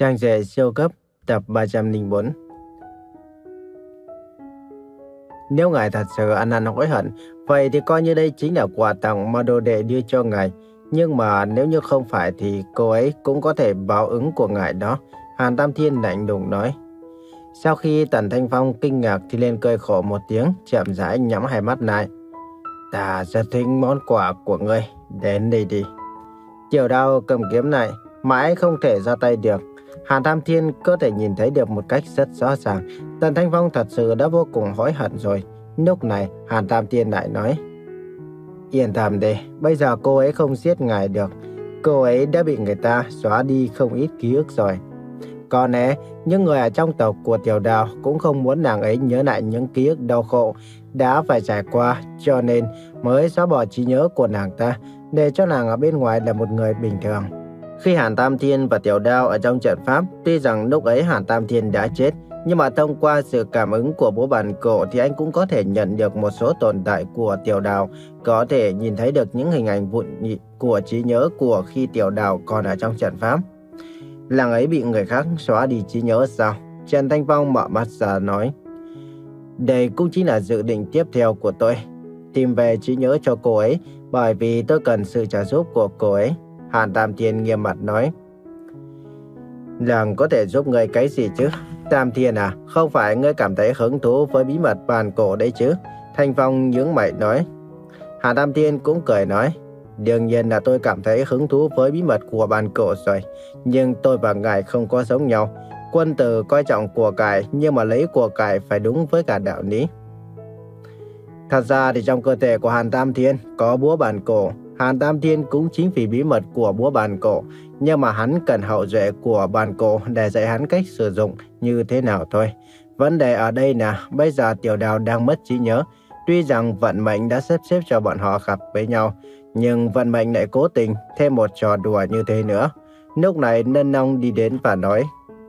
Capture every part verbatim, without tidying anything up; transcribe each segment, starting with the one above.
Trang rể siêu cấp tập ba trăm lẻ bốn. Nếu ngài thật sự ăn năn hối hận, vậy thì coi như đây chính là quà tặng mà đồ đệ đưa cho ngài. Nhưng mà nếu như không phải thì cô ấy cũng có thể báo ứng của ngài đó. Hàn Tam Thiên lạnh lùng nói. Sau khi Tần Thanh Phong kinh ngạc thì lên cười khổ một tiếng, chậm rãi nhắm hai mắt lại. Ta rất thích món quà của ngươi, đến đây đi. Tiểu Đao cầm kiếm lại, mãi không thể ra tay được. Hàn Tam Thiên có thể nhìn thấy được một cách rất rõ ràng, Tần Thanh Phong thật sự đã vô cùng hối hận rồi. Lúc này Hàn Tam Thiên lại nói, yên tâm đi, bây giờ cô ấy không giết ngài được. Cô ấy đã bị người ta xóa đi không ít ký ức rồi. Có lẽ những người ở trong tộc của Tiểu Đao cũng không muốn nàng ấy nhớ lại những ký ức đau khổ đã phải trải qua, cho nên mới xóa bỏ trí nhớ của nàng ta, để cho nàng ở bên ngoài là một người bình thường. Khi Hàn Tam Thiên và Tiểu Đao ở trong trận pháp, tuy rằng lúc ấy Hàn Tam Thiên đã chết, nhưng mà thông qua sự cảm ứng của búa bản cổ thì anh cũng có thể nhận được một số tồn tại của Tiểu Đao, có thể nhìn thấy được những hình ảnh vụn nhị của trí nhớ của khi Tiểu Đao còn ở trong trận pháp. Nàng ấy bị người khác xóa đi trí nhớ sao? Trần Thanh Phong mở mắt ra nói, đây cũng chính là dự định tiếp theo của tôi, tìm về trí nhớ cho cô ấy, bởi vì tôi cần sự trợ giúp của cô ấy. Hàn Tam Thiên nghiêm mặt nói, nàng có thể giúp ngươi cái gì chứ? Tam Thiên à, không phải ngươi cảm thấy hứng thú với bí mật bàn cổ đấy chứ? Thanh Phong nhướng mày nói. Hàn Tam Thiên cũng cười nói, đương nhiên là tôi cảm thấy hứng thú với bí mật của bàn cổ rồi, nhưng tôi và ngài không có giống nhau. Quân tử coi trọng của cải, nhưng mà lấy của cải phải đúng với cả đạo lý. Thật ra thì trong cơ thể của Hàn Tam Thiên có búa bàn cổ. Hàn Tam Thiên cũng chính vì bí mật của búa bàn cổ, nhưng mà hắn cần hậu duệ của bàn cổ để dạy hắn cách sử dụng như thế nào thôi. Vấn đề ở đây là bây giờ Tiểu Đao đang mất trí nhớ. Tuy rằng vận mệnh đã sắp xếp cho bọn họ gặp với nhau, nhưng vận mệnh lại cố tình thêm một trò đùa như thế nữa. Lúc này Nân Long đi đến và nói.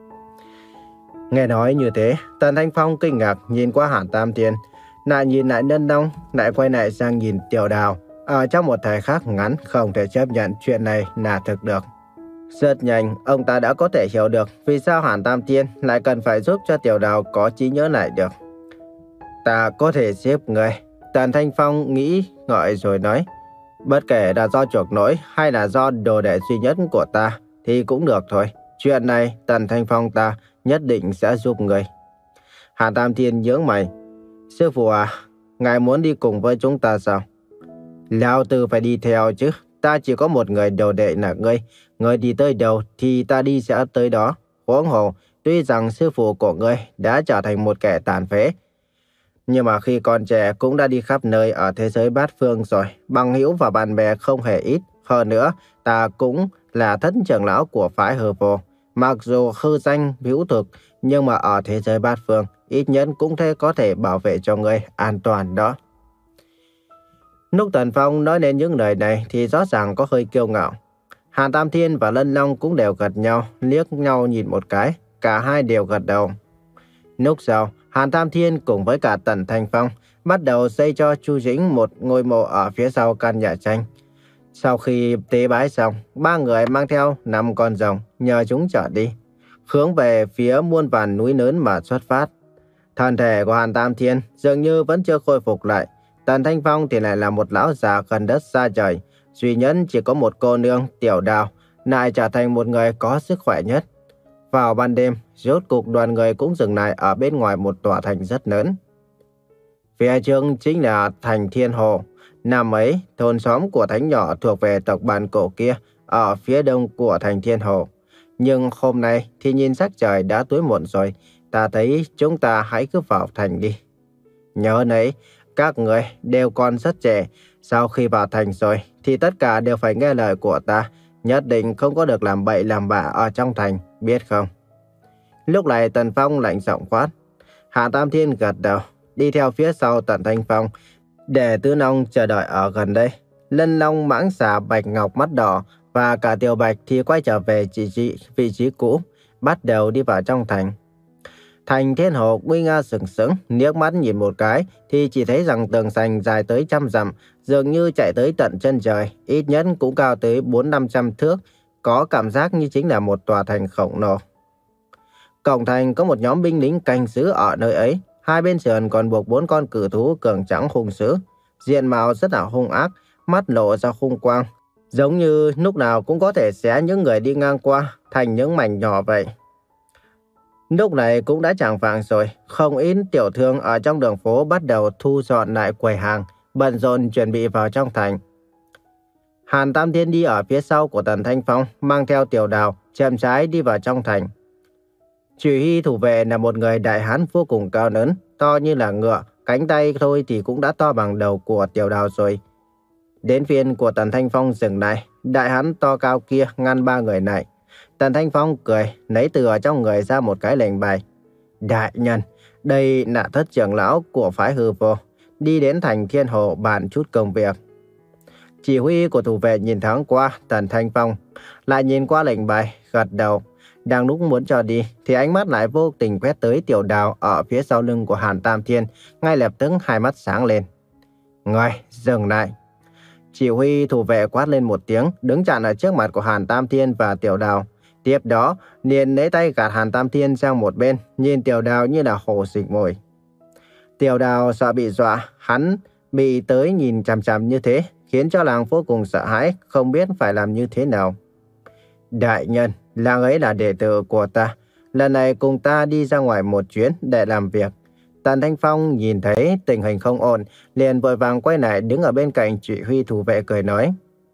Nghe nói như thế, Tần Thanh Phong kinh ngạc nhìn qua Hàn Tam Thiên, lại nhìn lại Nân Long, lại quay lại sang nhìn Tiểu Đao. Ở trong một thời khắc ngắn không thể chấp nhận chuyện này là thực được. Rất nhanh, ông ta đã có thể hiểu được vì sao Hàn Tam Thiên lại cần phải giúp cho Tiểu Đao có trí nhớ lại được. Ta có thể giúp người. Tần Thanh Phong nghĩ ngợi rồi nói, bất kể là do chuộc lỗi hay là do đồ đệ duy nhất của ta thì cũng được thôi. Chuyện này Tần Thanh Phong ta nhất định sẽ giúp người. Hàn Tam Thiên nhướng mày. Sư phụ à, ngài muốn đi cùng với chúng ta sao? Lão Tử phải đi theo chứ. Ta chỉ có một người đồ đệ là ngươi. Ngươi đi tới đâu thì ta đi sẽ tới đó. Huống hồ, tuy rằng sư phụ của ngươi đã trở thành một kẻ tàn phế, nhưng mà khi còn trẻ cũng đã đi khắp nơi ở thế giới bát phương rồi. Bằng hữu và bạn bè không hề ít. Hơn nữa, ta cũng là thất trưởng lão của phái Hư Vô. Mặc dù hư danh hữu thực, nhưng mà ở thế giới bát phương, ít nhất cũng thế có thể bảo vệ cho ngươi an toàn đó. Lúc Tần Phong nói đến những lời này thì rõ ràng có hơi kiêu ngạo. Hàn Tam Thiên và Lân Long cũng đều gật nhau, liếc nhau nhìn một cái. Cả hai đều gật đầu. Lúc sau, Hàn Tam Thiên cùng với cả Tần Thanh Phong bắt đầu xây cho Chu Dĩnh một ngôi mộ ở phía sau căn nhà tranh. Sau khi tế bái xong, ba người mang theo năm con rồng nhờ chúng chở đi, hướng về phía muôn vàn núi lớn mà xuất phát. Thân thể của Hàn Tam Thiên dường như vẫn chưa khôi phục lại. Tần Thanh Phong thì lại là một lão già gần đất xa trời, duy nhất chỉ có một cô nương Tiểu Đao, lại trở thành một người có sức khỏe nhất. Vào ban đêm, rốt cục đoàn người cũng dừng lại ở bên ngoài một tòa thành rất lớn. Phía trước chính là thành Thiên Hồ. Năm ấy, thôn xóm của thánh nhỏ thuộc về tộc bàn cổ kia ở phía đông của thành Thiên Hồ. Nhưng hôm nay thì nhìn sắc trời đã tối muộn rồi, ta thấy chúng ta hãy cứ vào thành đi. Nhớ nấy, các người đều còn rất trẻ, sau khi vào thành rồi thì tất cả đều phải nghe lời của ta, nhất định không có được làm bậy làm bạ ở trong thành, biết không? Lúc này Tần Phong lạnh giọng quát. Hạ Tam Thiên gật đầu, đi theo phía sau Tần Thanh Phong, để Tứ Long chờ đợi ở gần đây. Lân Long, Mãng Xà, Bạch Ngọc Mắt Đỏ và cả Tiểu Bạch thì quay trở về chỉ trị vị trí cũ, bắt đầu đi vào trong thành. Thành Thiên Hồ nguy nga sừng sững, liếc mắt nhìn một cái thì chỉ thấy rằng tường thành dài tới trăm dặm, dường như chạy tới tận chân trời, ít nhất cũng cao tới bốn năm trăm thước, có cảm giác như chính là một tòa thành khổng lồ. Cổng thành có một nhóm binh lính canh giữ ở nơi ấy. Hai bên sườn còn buộc bốn con cự thú cường tráng hung dữ, diện mạo rất là hung ác, mắt lộ ra hung quang, giống như lúc nào cũng có thể xé những người đi ngang qua thành những mảnh nhỏ vậy. Lúc này cũng đã chạng vạng rồi, không ít tiểu thương ở trong đường phố bắt đầu thu dọn lại quầy hàng, bận rộn chuẩn bị vào trong thành. Hàn Tam Thiên đi ở phía sau của Tần Thanh Phong, mang theo Tiểu Đào, chậm rãi đi vào trong thành. Chỉ huy thủ vệ là một người đại hán vô cùng cao lớn, to như là ngựa, cánh tay thôi thì cũng đã to bằng đầu của Tiểu Đào rồi. Đến phiên của Tần Thanh Phong dừng lại, đại hán to cao kia ngăn ba người lại. Tần Thanh Phong cười, lấy từ ở trong người ra một cái lệnh bài. Đại nhân, đây là thất trưởng lão của phái Hư Vô, đi đến thành Thiên Hồ bàn chút công việc. Chỉ huy của thủ vệ nhìn thoáng qua Tần Thanh Phong, lại nhìn qua lệnh bài, gật đầu. Đang lúc muốn cho đi, thì ánh mắt lại vô tình quét tới Tiểu Đào ở phía sau lưng của Hàn Tam Thiên, ngay lập tức hai mắt sáng lên. Người, dừng lại. Chỉ huy thủ vệ quát lên một tiếng, đứng chặn ở trước mặt của Hàn Tam Thiên và Tiểu Đào. Tiếp đó, liền lấy tay gạt Hàn Tam Thiên sang một bên, nhìn Tiểu Đào như là hổ xịch mồi. Tiểu Đào sợ bị dọa, hắn bị tới nhìn chằm chằm như thế, khiến cho làng vô cùng sợ hãi, không biết phải làm như thế nào. Đại nhân, làng ấy là đệ tử của ta, lần này cùng ta đi ra ngoài một chuyến để làm việc. Tần Thanh Phong nhìn thấy tình hình không ổn, liền vội vàng quay lại đứng ở bên cạnh chỉ huy thủ vệ cười nói.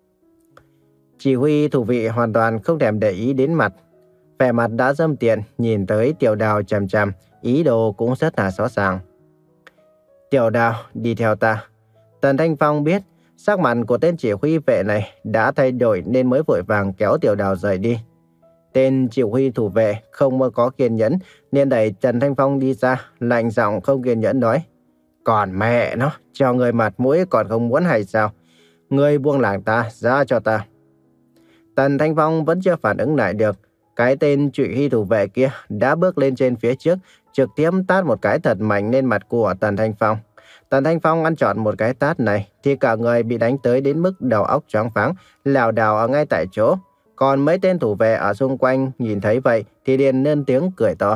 Chỉ huy thủ vệ hoàn toàn không thèm để ý đến mặt. Vẻ mặt đã dâm tiện, nhìn tới Tiểu Đào chằm chằm, ý đồ cũng rất là rõ ràng. Tiểu Đào, đi theo ta. Tần Thanh Phong biết sắc mặt của tên chỉ huy vệ này đã thay đổi nên mới vội vàng kéo Tiểu Đào rời đi. Tên chỉ huy thủ vệ không có kiên nhẫn nên đẩy Tần Thanh Phong đi ra, lạnh giọng không kiên nhẫn nói. Còn mẹ nó, cho người mặt mũi còn không muốn hay sao? Người buông làng ta ra cho ta. Tần Thanh Phong vẫn chưa phản ứng lại được. Cái tên chỉ huy thủ vệ kia đã bước lên trên phía trước, trực tiếp tát một cái thật mạnh lên mặt của Tần Thanh Phong. Tần Thanh Phong ăn trọn một cái tát này thì cả người bị đánh tới đến mức đầu óc choáng váng, lảo đảo ở ngay tại chỗ. Còn mấy tên thủ vệ ở xung quanh nhìn thấy vậy thì liền lên tiếng cười to.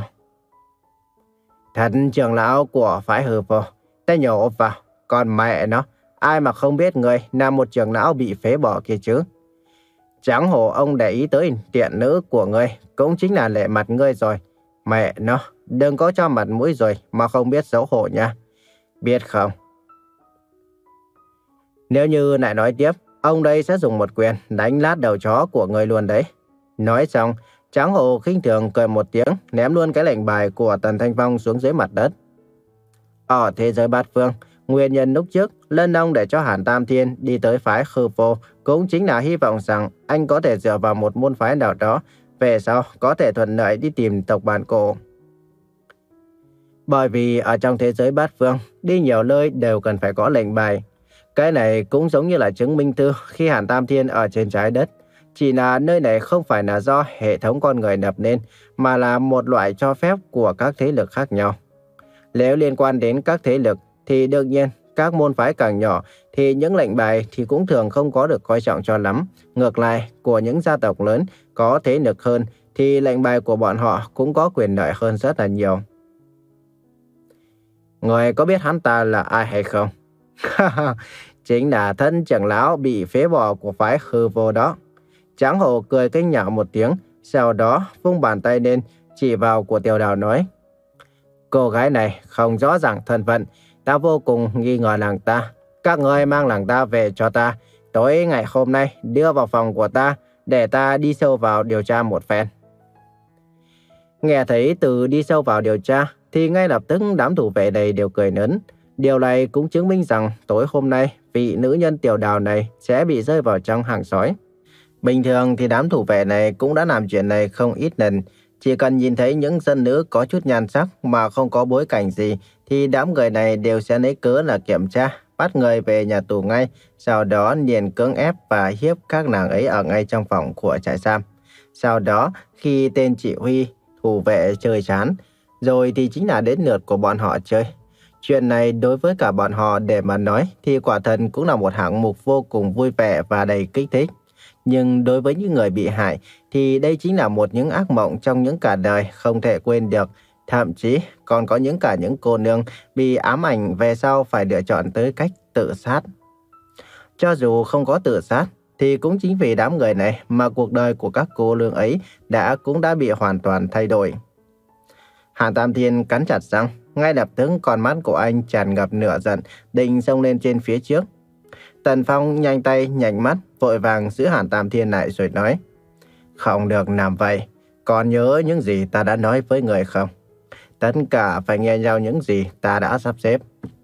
Thật trưởng lão của phái Hư Vô, ta nhổ vào, còn mẹ nó, ai mà không biết người là một trưởng lão bị phế bỏ kia chứ. Chẳng hổ ông để ý tới tiện nữ của ngươi, cũng chính là lệ mặt ngươi rồi. Mẹ nó, đừng có cho mặt mũi rồi mà không biết xấu hổ nha. Biết không? Nếu như lại nói tiếp, ông đây sẽ dùng một quyền đánh lát đầu chó của ngươi luôn đấy. Nói xong, Tráng Hồ khinh thường cười một tiếng, ném luôn cái lệnh bài của Tần Thanh Phong xuống dưới mặt đất. Ở thế giới bát phương, nguyên nhân lúc trước Lân ông để cho Hàn Tam Thiên đi tới phái Hư Vô cũng chính là hy vọng rằng anh có thể dựa vào một môn phái nào đó, về sau có thể thuận lợi đi tìm tộc bản cổ. Bởi vì ở trong thế giới bát phương, đi nhiều nơi đều cần phải có lệnh bài. Cái này cũng giống như là chứng minh thư khi Hàn Tam Thiên ở trên trái đất. Chỉ là nơi này không phải là do hệ thống con người lập nên, mà là một loại cho phép của các thế lực khác nhau. Nếu liên quan đến các thế lực, thì đương nhiên các môn phái càng nhỏ thì những lệnh bài thì cũng thường không có được coi trọng cho lắm. Ngược lại, của những gia tộc lớn có thế lực hơn thì lệnh bài của bọn họ cũng có quyền lợi hơn rất là nhiều. Người có biết hắn ta là ai hay không? Chính là thân trưởng lão bị phế bỏ của phái Hư Vô đó. Tráng Hồ cười kinh nhạo một tiếng, sau đó vung bàn tay lên chỉ vào của Tiểu Đào nói. Cô gái này không rõ ràng thân phận, ta vô cùng nghi ngờ nàng ta. Các người mang nàng ta về cho ta, tối ngày hôm nay đưa vào phòng của ta để ta đi sâu vào điều tra một phen. Nghe thấy từ đi sâu vào điều tra thì ngay lập tức đám thủ vệ này đều cười lớn. Điều này cũng chứng minh rằng tối hôm nay vị nữ nhân Tiểu Đào này sẽ bị rơi vào trong hàng sói. Bình thường thì đám thủ vệ này cũng đã làm chuyện này không ít lần. Chỉ cần nhìn thấy những dân nữ có chút nhan sắc mà không có bối cảnh gì thì đám người này đều sẽ lấy cớ là kiểm tra, bắt người về nhà tù ngay, sau đó liền cưỡng ép và hiếp các nàng ấy ở ngay trong phòng của trại giam. Sau đó khi tên chỉ huy thủ vệ chơi chán, rồi thì chính là đến lượt của bọn họ chơi. Chuyện này đối với cả bọn họ để mà nói thì quả thật cũng là một hạng mục vô cùng vui vẻ và đầy kích thích. Nhưng đối với những người bị hại thì đây chính là một những ác mộng trong những cả đời không thể quên được. Thậm chí còn có những cả những cô nương bị ám ảnh về sau phải lựa chọn tới cách tự sát. Cho dù không có tự sát thì cũng chính vì đám người này mà cuộc đời của các cô nương ấy đã cũng đã bị hoàn toàn thay đổi. Hàn Tam Thiên cắn chặt răng, ngay lập tức con mắt của anh tràn ngập lửa giận, định xông lên trên phía trước. Tần Phong nhanh tay nhanh mắt, vội vàng giữ Hàn Tam Thiên lại rồi nói: "Không được làm vậy, còn nhớ những gì ta đã nói với người không? Tất cả phải nghe theo những gì ta đã sắp xếp."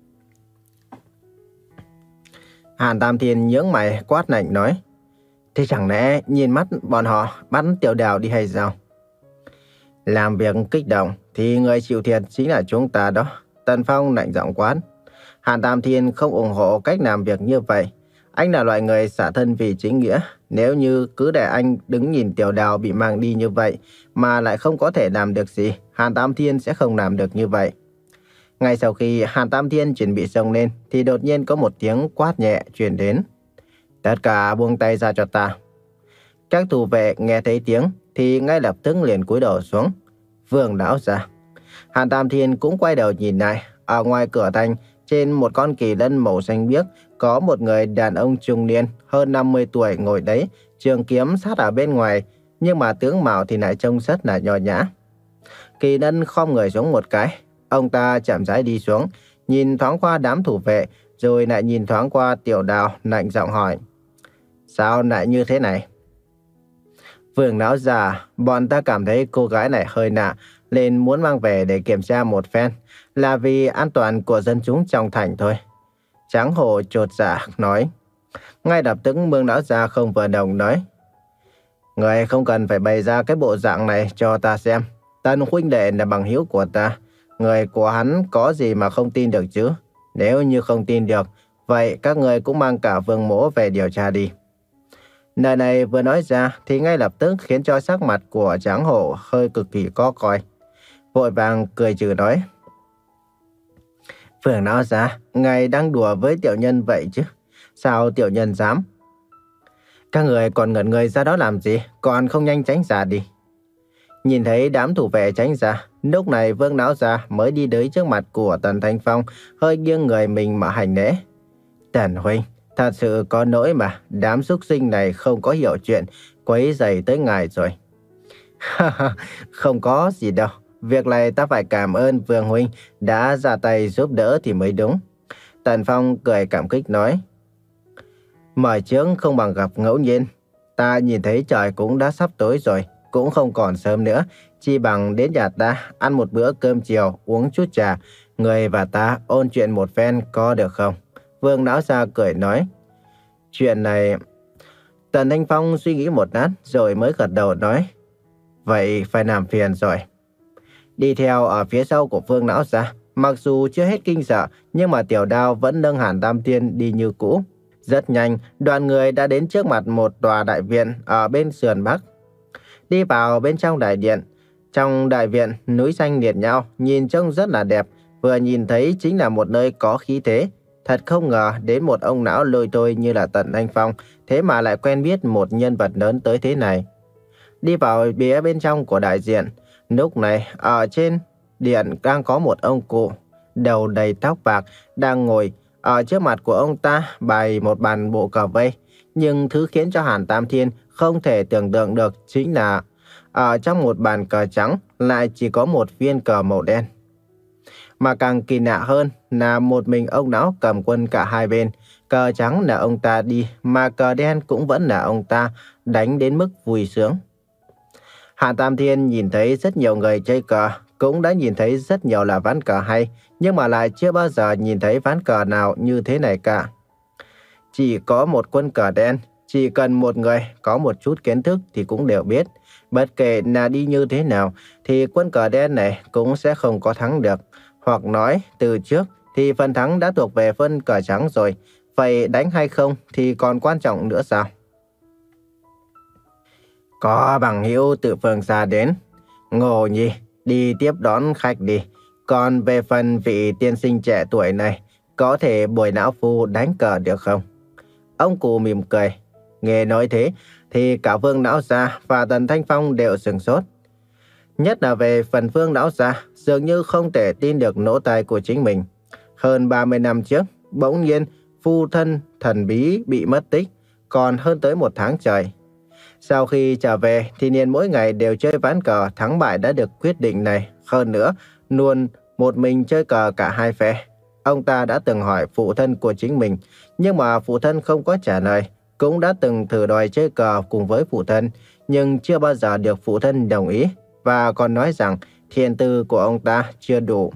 Hàn Tam Thiên nhướng mày quát lạnh nói: "Thế chẳng lẽ nhìn mắt bọn họ bắt Tiểu Đào đi hay sao?" "Làm việc kích động thì người chịu thiệt chính là chúng ta đó." Tần Phong lạnh giọng quát. Hàn Tam Thiên không ủng hộ cách làm việc như vậy. Anh là loại người xả thân vì chính nghĩa. Nếu như cứ để anh đứng nhìn Tiểu Đào bị mang đi như vậy mà lại không có thể làm được gì, Hàn Tam Thiên sẽ không làm được như vậy. Ngay sau khi Hàn Tam Thiên chuẩn bị xông lên thì đột nhiên có một tiếng quát nhẹ truyền đến: "Tất cả buông tay ra cho ta." Các thủ vệ nghe thấy tiếng thì ngay lập tức liền cúi đầu xuống. Vương lão gia. Hàn Tam Thiên cũng quay đầu nhìn lại. Ở ngoài cửa thành, trên một con kỳ lân màu xanh biếc, có một người đàn ông trung niên hơn năm mươi tuổi ngồi đấy, trường kiếm sát ở bên ngoài, nhưng mà tướng mạo thì lại trông rất là nho nhã. Kỳ lân khom người xuống một cái, ông ta chậm rãi đi xuống, nhìn thoáng qua đám thủ vệ, rồi lại nhìn thoáng qua Tiểu Đào, lạnh giọng hỏi: "Sao lại như thế này?" "Vương lão già, bọn ta cảm thấy cô gái này hơi lạ, nên muốn mang về để kiểm tra một phen, là vì an toàn của dân chúng trong thành thôi." Tráng Hổ chột dạ nói. Ngay lập tức Vương lão già không vừa đồng nói: "Người không cần phải bày ra cái bộ dạng này cho ta xem. Tần huynh đệ là bằng hữu của ta, người của hắn có gì mà không tin được chứ? Nếu như không tin được, vậy các người cũng mang cả Vương mỗ về điều tra đi." Lời này vừa nói ra thì ngay lập tức khiến cho sắc mặt của Tráng Hổ hơi cực kỳ khó coi. Vội vàng cười trừ nói: "Vương lão gia, ngài đang đùa với tiểu nhân vậy chứ? Sao tiểu nhân dám?" "Các người còn ngẩn người ra đó làm gì? Còn không nhanh tránh ra đi." Nhìn thấy đám thủ vệ tránh ra, lúc này Vương lão gia mới đi tới trước mặt của Tần Thanh Phong, hơi nghiêng người mình mà hành lễ: "Tần huynh, thật sự có lỗi mà đám súc sinh này không có hiểu chuyện, quấy rầy tới ngài rồi." "Không có gì đâu. Việc này ta phải cảm ơn Vương huynh đã ra tay giúp đỡ thì mới đúng." Tần Phong cười cảm kích nói: "Mời trước không bằng gặp ngẫu nhiên. Ta nhìn thấy trời cũng đã sắp tối rồi, cũng không còn sớm nữa, chi bằng đến nhà ta ăn một bữa cơm chiều, uống chút trà, người và ta ôn chuyện một phen có được không?" Vương lão gia cười nói. "Chuyện này..." Tần Thanh Phong suy nghĩ một lát rồi mới gật đầu nói: "Vậy phải làm phiền rồi." Đi theo ở phía sau của Vương lão gia, mặc dù chưa hết kinh sợ, nhưng mà Tiểu Đao vẫn nâng Hàn Tam Thiên đi như cũ. Rất nhanh, đoàn người đã đến trước mặt một tòa đại viện ở bên sườn bắc. Đi vào bên trong đại điện. Trong đại viện, núi xanh liệt nhau, nhìn trông rất là đẹp. Vừa nhìn thấy chính là một nơi có khí thế. Thật không ngờ đến một ông lão lôi thôi như là Tần Thanh Phong, thế mà lại quen biết một nhân vật lớn tới thế này. Đi vào phía bên trong của đại diện. Lúc này, ở trên điện đang có một ông cụ, đầu đầy tóc bạc, đang ngồi. Ở trước mặt của ông ta bày một bàn bộ cờ vây. Nhưng thứ khiến cho Hàn Tam Thiên không thể tưởng tượng được chính là ở trong một bàn cờ trắng lại chỉ có một viên cờ màu đen. Mà càng kỳ lạ hơn là một mình ông lão cầm quân cả hai bên. Cờ trắng là ông ta đi, mà cờ đen cũng vẫn là ông ta, đánh đến mức vui sướng. Hàn Tam Thiên nhìn thấy rất nhiều người chơi cờ, cũng đã nhìn thấy rất nhiều là ván cờ hay, nhưng mà lại chưa bao giờ nhìn thấy ván cờ nào như thế này cả. Chỉ có một quân cờ đen, chỉ cần một người có một chút kiến thức thì cũng đều biết. Bất kể là đi như thế nào thì quân cờ đen này cũng sẽ không có thắng được. Hoặc nói từ trước thì phần thắng đã thuộc về quân cờ trắng rồi. Vậy đánh hay không thì còn quan trọng nữa sao? Có bằng hữu từ phương xa đến. Ngô Nhi, đi tiếp đón khách đi. Còn về phần vị tiên sinh trẻ tuổi này, có thể bồi lão phu đánh cờ được không? Ông cụ mỉm cười. Nghe nói thế, thì cả Vương lão gia và Tần Thanh Phong đều sửng sốt. Nhất là về phần Vương lão gia, dường như không thể tin được lỗ tai của chính mình. Hơn ba mươi năm trước, bỗng nhiên phụ thân thần bí bị mất tích, còn hơn tới một tháng trời. Sau khi trở về thì liền mỗi ngày đều chơi ván cờ, thắng bại đã được quyết định này. Hơn nữa, luôn một mình chơi cờ cả hai phe. Ông ta đã từng hỏi phụ thân của chính mình, nhưng mà phụ thân không có trả lời. Cũng đã từng thử đòi chơi cờ cùng với phụ thân, nhưng chưa bao giờ được phụ thân đồng ý. Và còn nói rằng thiên tư của ông ta chưa đủ.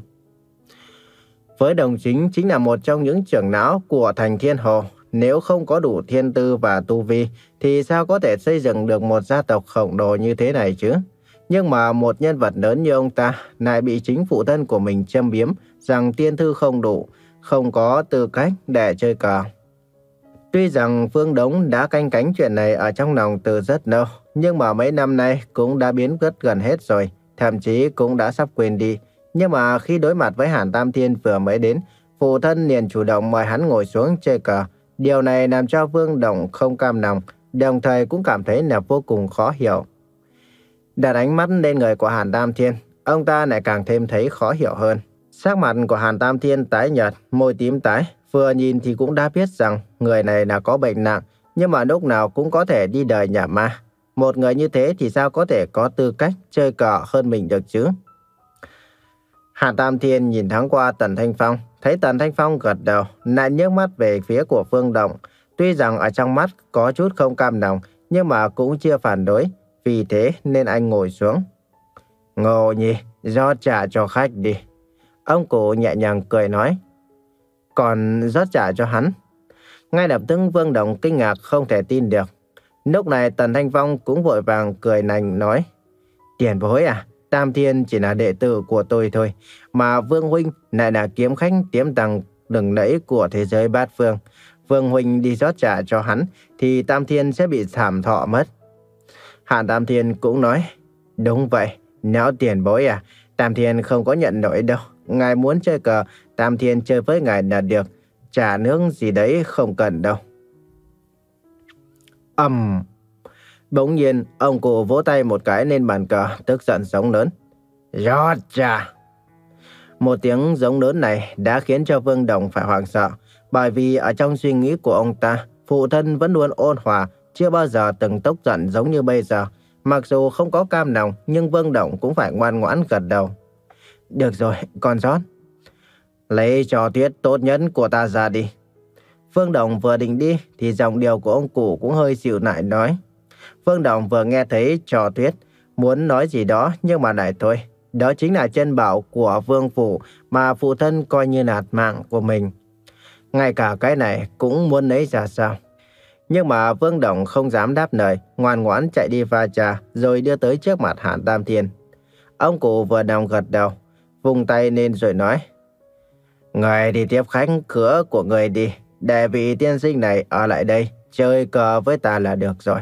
Với Đồng Chính chính là một trong những trưởng lão của thành Thiên Hồ. Nếu không có đủ thiên tư và tu vi, thì sao có thể xây dựng được một gia tộc khổng lồ như thế này chứ? Nhưng mà một nhân vật lớn như ông ta lại bị chính phụ thân của mình châm biếm rằng thiên tư không đủ, không có tư cách để chơi cờ. Tuy rằng Phương Đống đã canh cánh chuyện này ở trong lòng từ rất lâu, nhưng mà mấy năm nay cũng đã biến mất gần hết rồi, thậm chí cũng đã sắp quên đi. Nhưng mà khi đối mặt với Hàn Tam Thiên vừa mới đến, phụ thân liền chủ động mời hắn ngồi xuống chơi cờ. Điều này làm cho Vương Đồng không cam lòng, đồng thời cũng cảm thấy là vô cùng khó hiểu. Đặt ánh mắt lên người của Hàn Tam Thiên, ông ta lại càng thêm thấy khó hiểu hơn. Sắc mặt của Hàn Tam Thiên tái nhợt, môi tím tái, vừa nhìn thì cũng đã biết rằng người này là có bệnh nặng, nhưng mà lúc nào cũng có thể đi đời nhà ma. Một người như thế thì sao có thể có tư cách chơi cờ hơn mình được chứ? Hàn Tam Thiên nhìn thoáng qua Tần Thanh Phong, thấy Tần Thanh Phong gật đầu, lại nhấc mắt về phía của Phương Đồng. Tuy rằng ở trong mắt có chút không cam lòng, nhưng mà cũng chưa phản đối, vì thế nên anh ngồi xuống. Ngô Nhi, rót trà cho khách đi. Ông cụ nhẹ nhàng cười nói. Còn rót trà cho hắn? Ngay lập tức Vương Đồng kinh ngạc không thể tin được. Lúc này Tần Thanh Phong cũng vội vàng cười nành nói. Tiền bối à, Tam Thiên chỉ là đệ tử của tôi thôi, mà Vương Huynh lại là kiếm khách tiềm tàng lừng lẫy của thế giới bát phương. Vương Huynh đi rót trà cho hắn thì Tam Thiên sẽ bị thảm thọ mất. Hàn Tam Thiên cũng nói. Đúng vậy, nếu tiền bối à, Tam Thiên không có nhận nổi đâu. Ngài muốn chơi cờ, Tam Thiên chơi với ngài là được. Trà nước gì đấy không cần đâu. Ầm. Um. Bỗng nhiên, ông cụ vỗ tay một cái lên bàn cờ, tức giận giống lớn. Rót trà. Một tiếng giống lớn này đã khiến cho Vương Đồng phải hoảng sợ, bởi vì ở trong suy nghĩ của ông ta, phụ thân vẫn luôn ôn hòa, chưa bao giờ từng tức giận giống như bây giờ. Mặc dù không có cam lòng, nhưng Vương Đồng cũng phải ngoan ngoãn gật đầu. Được rồi, con rót. Lấy trò tuyết tốt nhất của ta ra đi. Vương Đồng vừa định đi thì giọng điệu của ông cụ cũng hơi dịu lại nói. Vương Đồng vừa nghe thấy trò tuyết, muốn nói gì đó nhưng mà lại thôi. Đó chính là chân bảo của Vương Phủ mà phụ thân coi như là mạng của mình. Ngay cả cái này cũng muốn lấy ra sao? Nhưng mà Vương Đồng không dám đáp lời, ngoan ngoãn chạy đi pha trà rồi đưa tới trước mặt Hàn Tam Thiên. Ông cụ vừa đồng gật đầu, vung tay lên rồi nói. Người đi tiếp khách cửa của người đi, để vị tiên sinh này ở lại đây, chơi cờ với ta là được rồi.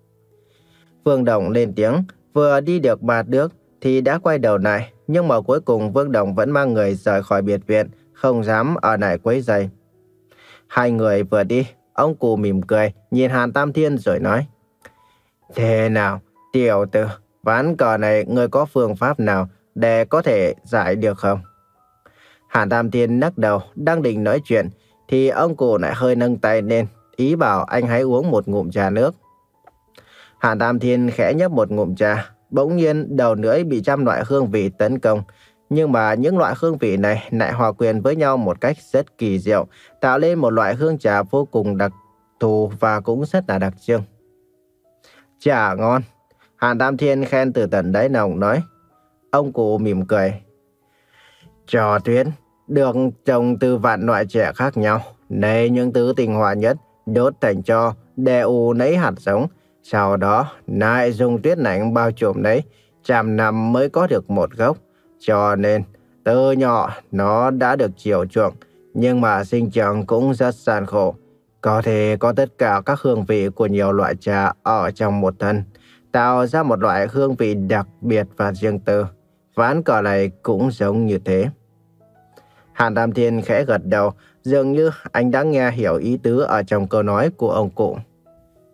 Vương Đồng lên tiếng, vừa đi được ba bước thì đã quay đầu lại, nhưng mà cuối cùng Vương Đồng vẫn mang người rời khỏi biệt viện, không dám ở lại quấy rầy. Hai người vừa đi, ông cụ mỉm cười, nhìn Hàn Tam Thiên rồi nói. Thế nào, tiểu tử, ván cờ này ngươi có phương pháp nào để có thể giải được không? Hàn Tam Thiên lắc đầu, đang định nói chuyện, thì ông cụ lại hơi nâng tay lên, ý bảo anh hãy uống một ngụm trà nước. Hàn Tam Thiên khẽ nhấp một ngụm trà, bỗng nhiên đầu lưỡi bị trăm loại hương vị tấn công. Nhưng mà những loại hương vị này lại hòa quyện với nhau một cách rất kỳ diệu, tạo lên một loại hương trà vô cùng đặc thù và cũng rất là đặc trưng. Trà ngon, Hàn Tam Thiên khen từ tận đáy lòng nói. Ông cụ mỉm cười. Trò tuyết được trồng từ vạn loại trẻ khác nhau, lấy những thứ tinh hoa nhất, đốt thành tro để ủ lấy hạt giống. Sau đó lại dùng tuyết lạnh bao trùm đấy, trăm năm mới có được một gốc. Cho nên từ nhỏ nó đã được chiều chuộng, nhưng mà sinh trưởng cũng rất gian khổ. Có thể có tất cả các hương vị của nhiều loại trà ở trong một thân, tạo ra một loại hương vị đặc biệt và riêng tư. Ván cờ này cũng giống như thế. Hàn Tam Thiên khẽ gật đầu, dường như anh đã nghe hiểu ý tứ ở trong câu nói của ông cụ.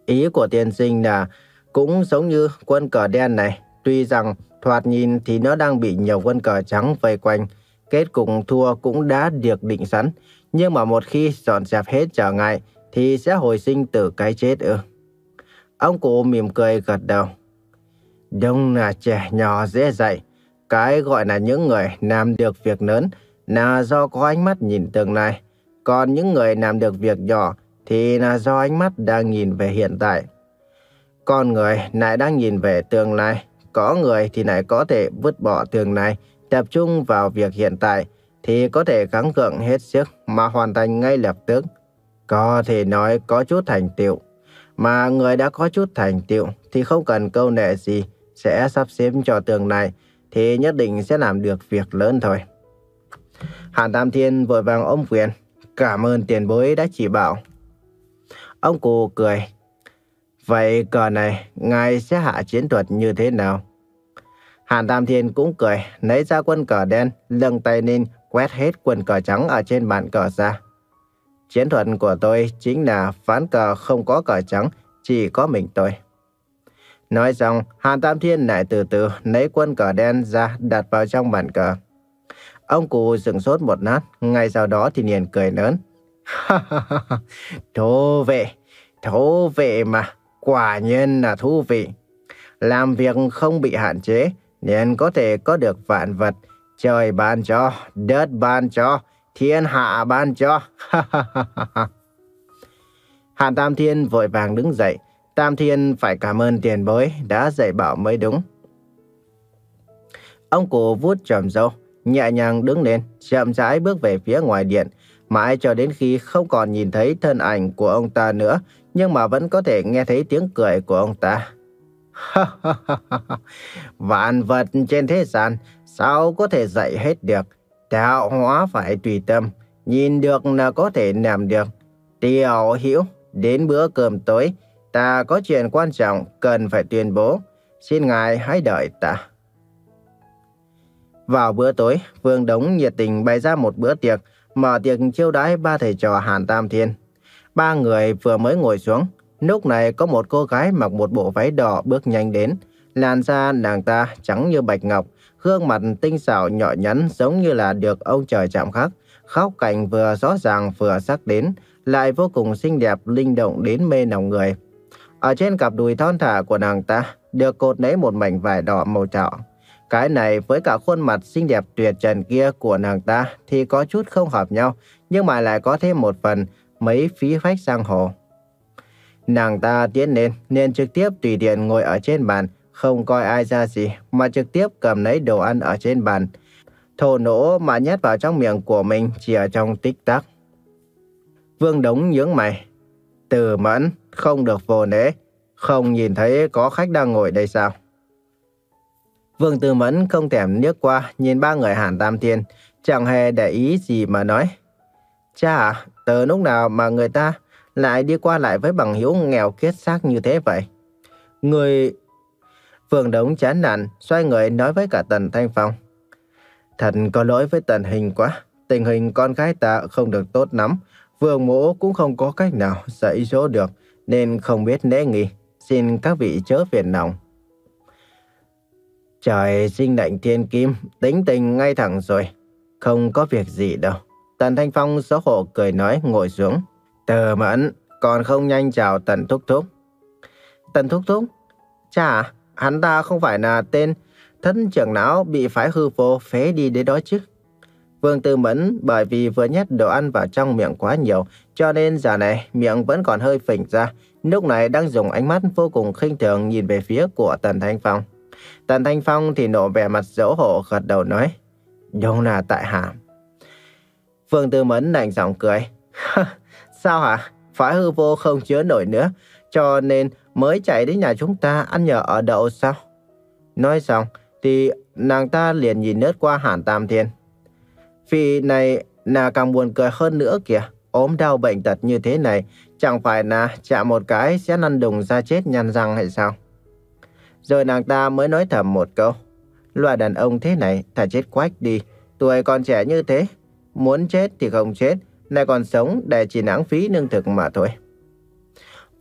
Ý của tiên sinh là cũng giống như quân cờ đen này. Tuy rằng thoạt nhìn thì nó đang bị nhiều quân cờ trắng vây quanh. Kết cục thua cũng đã được định sẵn. Nhưng mà một khi dọn dẹp hết trở ngại thì sẽ hồi sinh từ cái chết ư? Ông cụ mỉm cười gật đầu. Đúng là trẻ nhỏ dễ dạy. Cái gọi là những người làm được việc lớn là do có ánh mắt nhìn tương lai. Còn những người làm được việc nhỏ thì là do ánh mắt đang nhìn về hiện tại. Con người lại đang nhìn về tương lai. Có người thì lại có thể vứt bỏ tương lai, tập trung vào việc hiện tại, thì có thể gắng gượng hết sức mà hoàn thành ngay lập tức. Có thể nói có chút thành tựu. Mà người đã có chút thành tựu thì không cần câu nệ gì, sẽ sắp xếp cho tương lai, thì nhất định sẽ làm được việc lớn thôi. Hàn Tam Thiên vội vàng ôm quyền. Cảm ơn tiền bối đã chỉ bảo. Ông cụ cười. Vậy cờ này, ngài sẽ hạ chiến thuật như thế nào? Hàn Tam Thiên cũng cười, lấy ra quân cờ đen, lưng tay lên, quét hết quân cờ trắng ở trên bàn cờ ra. Chiến thuật của tôi chính là ván cờ không có cờ trắng, chỉ có mình tôi. Nói xong, Hàn Tam Thiên lại từ từ lấy quân cờ đen ra đặt vào trong bàn cờ. Ông cụ sửng sốt một lát, ngay sau đó thì liền cười lớn. Thú vị, thú vị mà, quả nhiên là thú vị. Làm việc không bị hạn chế, nên có thể có được vạn vật. Trời ban cho, đất ban cho, thiên hạ ban cho. Hàn Tam Thiên vội vàng đứng dậy. Tam Thiên phải cảm ơn tiền bối đã dạy bảo mới đúng. Ông cụ vuốt tròm râu, nhẹ nhàng đứng lên, chậm rãi bước về phía ngoài điện, mãi cho đến khi không còn nhìn thấy thân ảnh của ông ta nữa, nhưng mà vẫn có thể nghe thấy tiếng cười của ông ta. Vạn vật trên thế gian sao có thể dạy hết được? Tạo hóa phải tùy tâm, nhìn được là có thể làm được. Tiểu Hữu, đến bữa cơm tối, ta có chuyện quan trọng cần phải tuyên bố. Xin ngài hãy đợi ta. Vào bữa tối, Vương Đống nhiệt tình bày ra một bữa tiệc, mở tiệc chiêu đãi ba thầy trò Hàn Tam Thiên. Ba người vừa mới ngồi xuống, lúc này có một cô gái mặc một bộ váy đỏ bước nhanh đến. Làn da nàng ta trắng như bạch ngọc, gương mặt tinh xảo nhỏ nhắn giống như là được ông trời chạm khắc. Khóc cảnh vừa rõ ràng vừa sắc đến, lại vô cùng xinh đẹp linh động đến mê lòng người. Ở trên cặp đùi thon thả của nàng ta được cột lấy một mảnh vải đỏ màu trọ. Cái này với cả khuôn mặt xinh đẹp tuyệt trần kia của nàng ta thì có chút không hợp nhau, nhưng mà lại có thêm một phần mấy phí phách giang hồ. Nàng ta tiến lên nên trực tiếp tùy tiện ngồi ở trên bàn, không coi ai ra gì mà trực tiếp cầm lấy đồ ăn ở trên bàn, thổ nỗ mà nhét vào trong miệng của mình chỉ ở trong tích tắc. Vương Đống nhướng mày. Từ Mẫn, không được vô lễ, không nhìn thấy có khách đang ngồi đây sao? Vương Từ Mẫn không thèm liếc qua nhìn ba người Hàn Tam Thiên, chẳng hề để ý gì mà nói. Cha à, từ lúc nào mà người ta lại đi qua lại với bằng hữu nghèo kiết xác như thế vậy? Người... Vương Đống chán nản, xoay người nói với cả Tần Thanh Phong. Thật có lỗi với Tần Hình quá, tình hình con gái ta không được tốt lắm. Vương mỗ cũng không có cách nào dạy dỗ được, nên không biết lễ nghi. Xin các vị chớ phiền lòng. Trời sinh lệnh thiên kim, tính tình ngay thẳng rồi. Không có việc gì đâu. Tần Thanh Phong xấu hổ cười nói, ngồi xuống. Từ Mẫn, còn không nhanh chào Tần Thúc Thúc. Tần Thúc Thúc? Cha à, hắn ta không phải là tên thân trưởng lão bị phái hư vô phế đi đến đó chứ? Vương Tư Mẫn bởi vì vừa nhét đồ ăn vào trong miệng quá nhiều, cho nên giờ này miệng vẫn còn hơi phình ra. Lúc này đang dùng ánh mắt vô cùng khinh thường nhìn về phía của Tần Thanh Phong. Tần Thanh Phong thì nộ vẻ mặt xấu hổ gật đầu nói. Đúng là tại hạ. Vương Tư Mẫn đành giọng cười. Sao hả? Phái hư vô không chứa nổi nữa, cho nên mới chạy đến nhà chúng ta ăn nhờ ở đậu sao? Nói xong thì nàng ta liền nhìn lướt qua Hàn Tam Thiên. Vì này là càng buồn cười hơn nữa kìa. Ốm đau bệnh tật như thế này, chẳng phải là chạm một cái sẽ lăn đùng ra chết nhăn răng hay sao? Rồi nàng ta mới nói thầm một câu. Loại đàn ông thế này thà chết quách đi. Tuổi còn trẻ như thế, muốn chết thì không chết, lại còn sống để chỉ lãng phí lương thực mà thôi.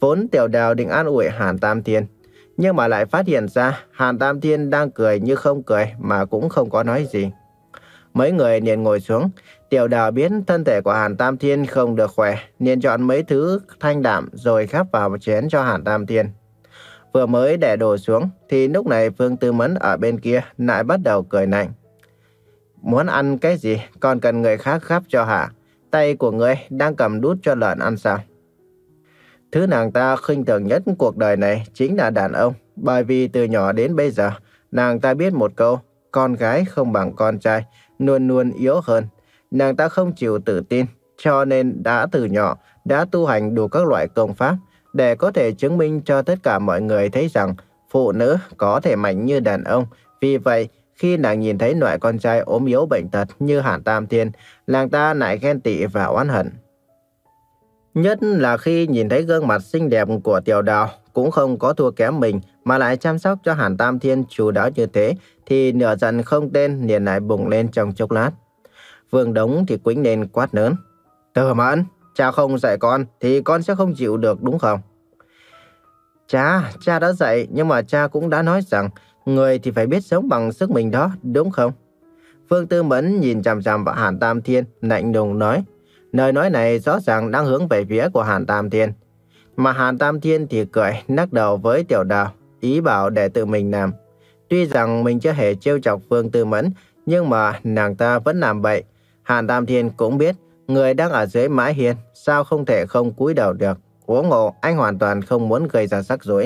Vốn Tiểu Đào định an ủi Hàn Tam Thiên, nhưng mà lại phát hiện ra Hàn Tam Thiên đang cười như không cười mà cũng không có nói gì. Mấy người liền ngồi xuống. Tiểu Đào biết thân thể của Hàn Tam Thiên không được khỏe, liền chọn mấy thứ thanh đạm rồi khắp vào một chén cho Hàn Tam Thiên. Vừa mới để đồ xuống thì lúc này Phương Tư Mẫn ở bên kia lại bắt đầu cười nạnh. Muốn ăn cái gì còn cần người khác khắp cho hả? Tay của người đang cầm đút cho lợn ăn sao? Thứ nàng ta khinh thường nhất cuộc đời này chính là đàn ông. Bởi vì từ nhỏ đến bây giờ, nàng ta biết một câu, con gái không bằng con trai, luôn luôn yếu hơn. Nàng ta không chịu tự tin, cho nên đã từ nhỏ, đã tu hành đủ các loại công pháp, để có thể chứng minh cho tất cả mọi người thấy rằng phụ nữ có thể mạnh như đàn ông. Vì vậy, khi nàng nhìn thấy loại con trai ốm yếu bệnh tật như Hàn Tam Thiên, nàng ta lại ghen tị và oán hận. Nhất là khi nhìn thấy gương mặt xinh đẹp của Tiểu Đào cũng không có thua kém mình mà lại chăm sóc cho Hàn Tam Thiên chu đáo như thế, thì nửa giận không tên liền lại bùng lên trong chốc lát. Vương Đống thì quýnh lên quát lớn. Tư Mẫn, cha không dạy con thì con sẽ không chịu được đúng không? Cha, cha đã dạy nhưng mà cha cũng đã nói rằng người thì phải biết sống bằng sức mình đó, đúng không? Phương Tư Mẫn nhìn chằm chằm vào Hàn Tam Thiên, lạnh lùng nói. Lời nói này rõ ràng đang hướng về phía của Hàn Tam Thiên. Mà Hàn Tam Thiên thì cười, lắc đầu với Tiểu Đào, ý bảo để tự mình làm. Tuy rằng mình chưa hề trêu chọc Phương Tư Mẫn, nhưng mà nàng ta vẫn làm bậy. Hàn Tam Thiên cũng biết, người đang ở dưới mái hiên, sao không thể không cúi đầu được. Huống hồ, anh hoàn toàn không muốn gây ra rắc rối.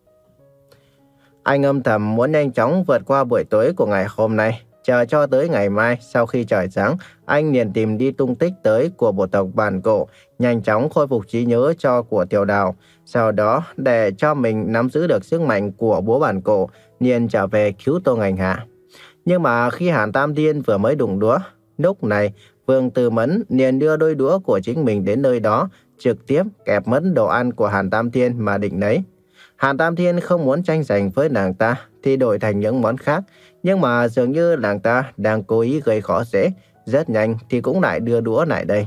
Anh âm thầm muốn nhanh chóng vượt qua buổi tối của ngày hôm nay, chờ cho tới ngày mai sau khi trời sáng, anh liền tìm đi tung tích tới của bộ tộc Bản Cổ, nhanh chóng khôi phục trí nhớ cho của Tiểu Đào. Sau đó, để cho mình nắm giữ được sức mạnh của bố Bản Cổ, liền trở về cứu Tô Ngành Hạ. Nhưng mà khi Hàn Tam Thiên vừa mới đụng đũa, lúc này Vương Tư Mẫn liền đưa đôi đũa của chính mình đến nơi đó, trực tiếp kẹp mất đồ ăn của Hàn Tam Thiên mà định lấy. Hàn Tam Thiên không muốn tranh giành với nàng ta thì đổi thành những món khác, nhưng mà dường như nàng ta đang cố ý gây khó dễ, rất nhanh thì cũng lại đưa đũa lại đây.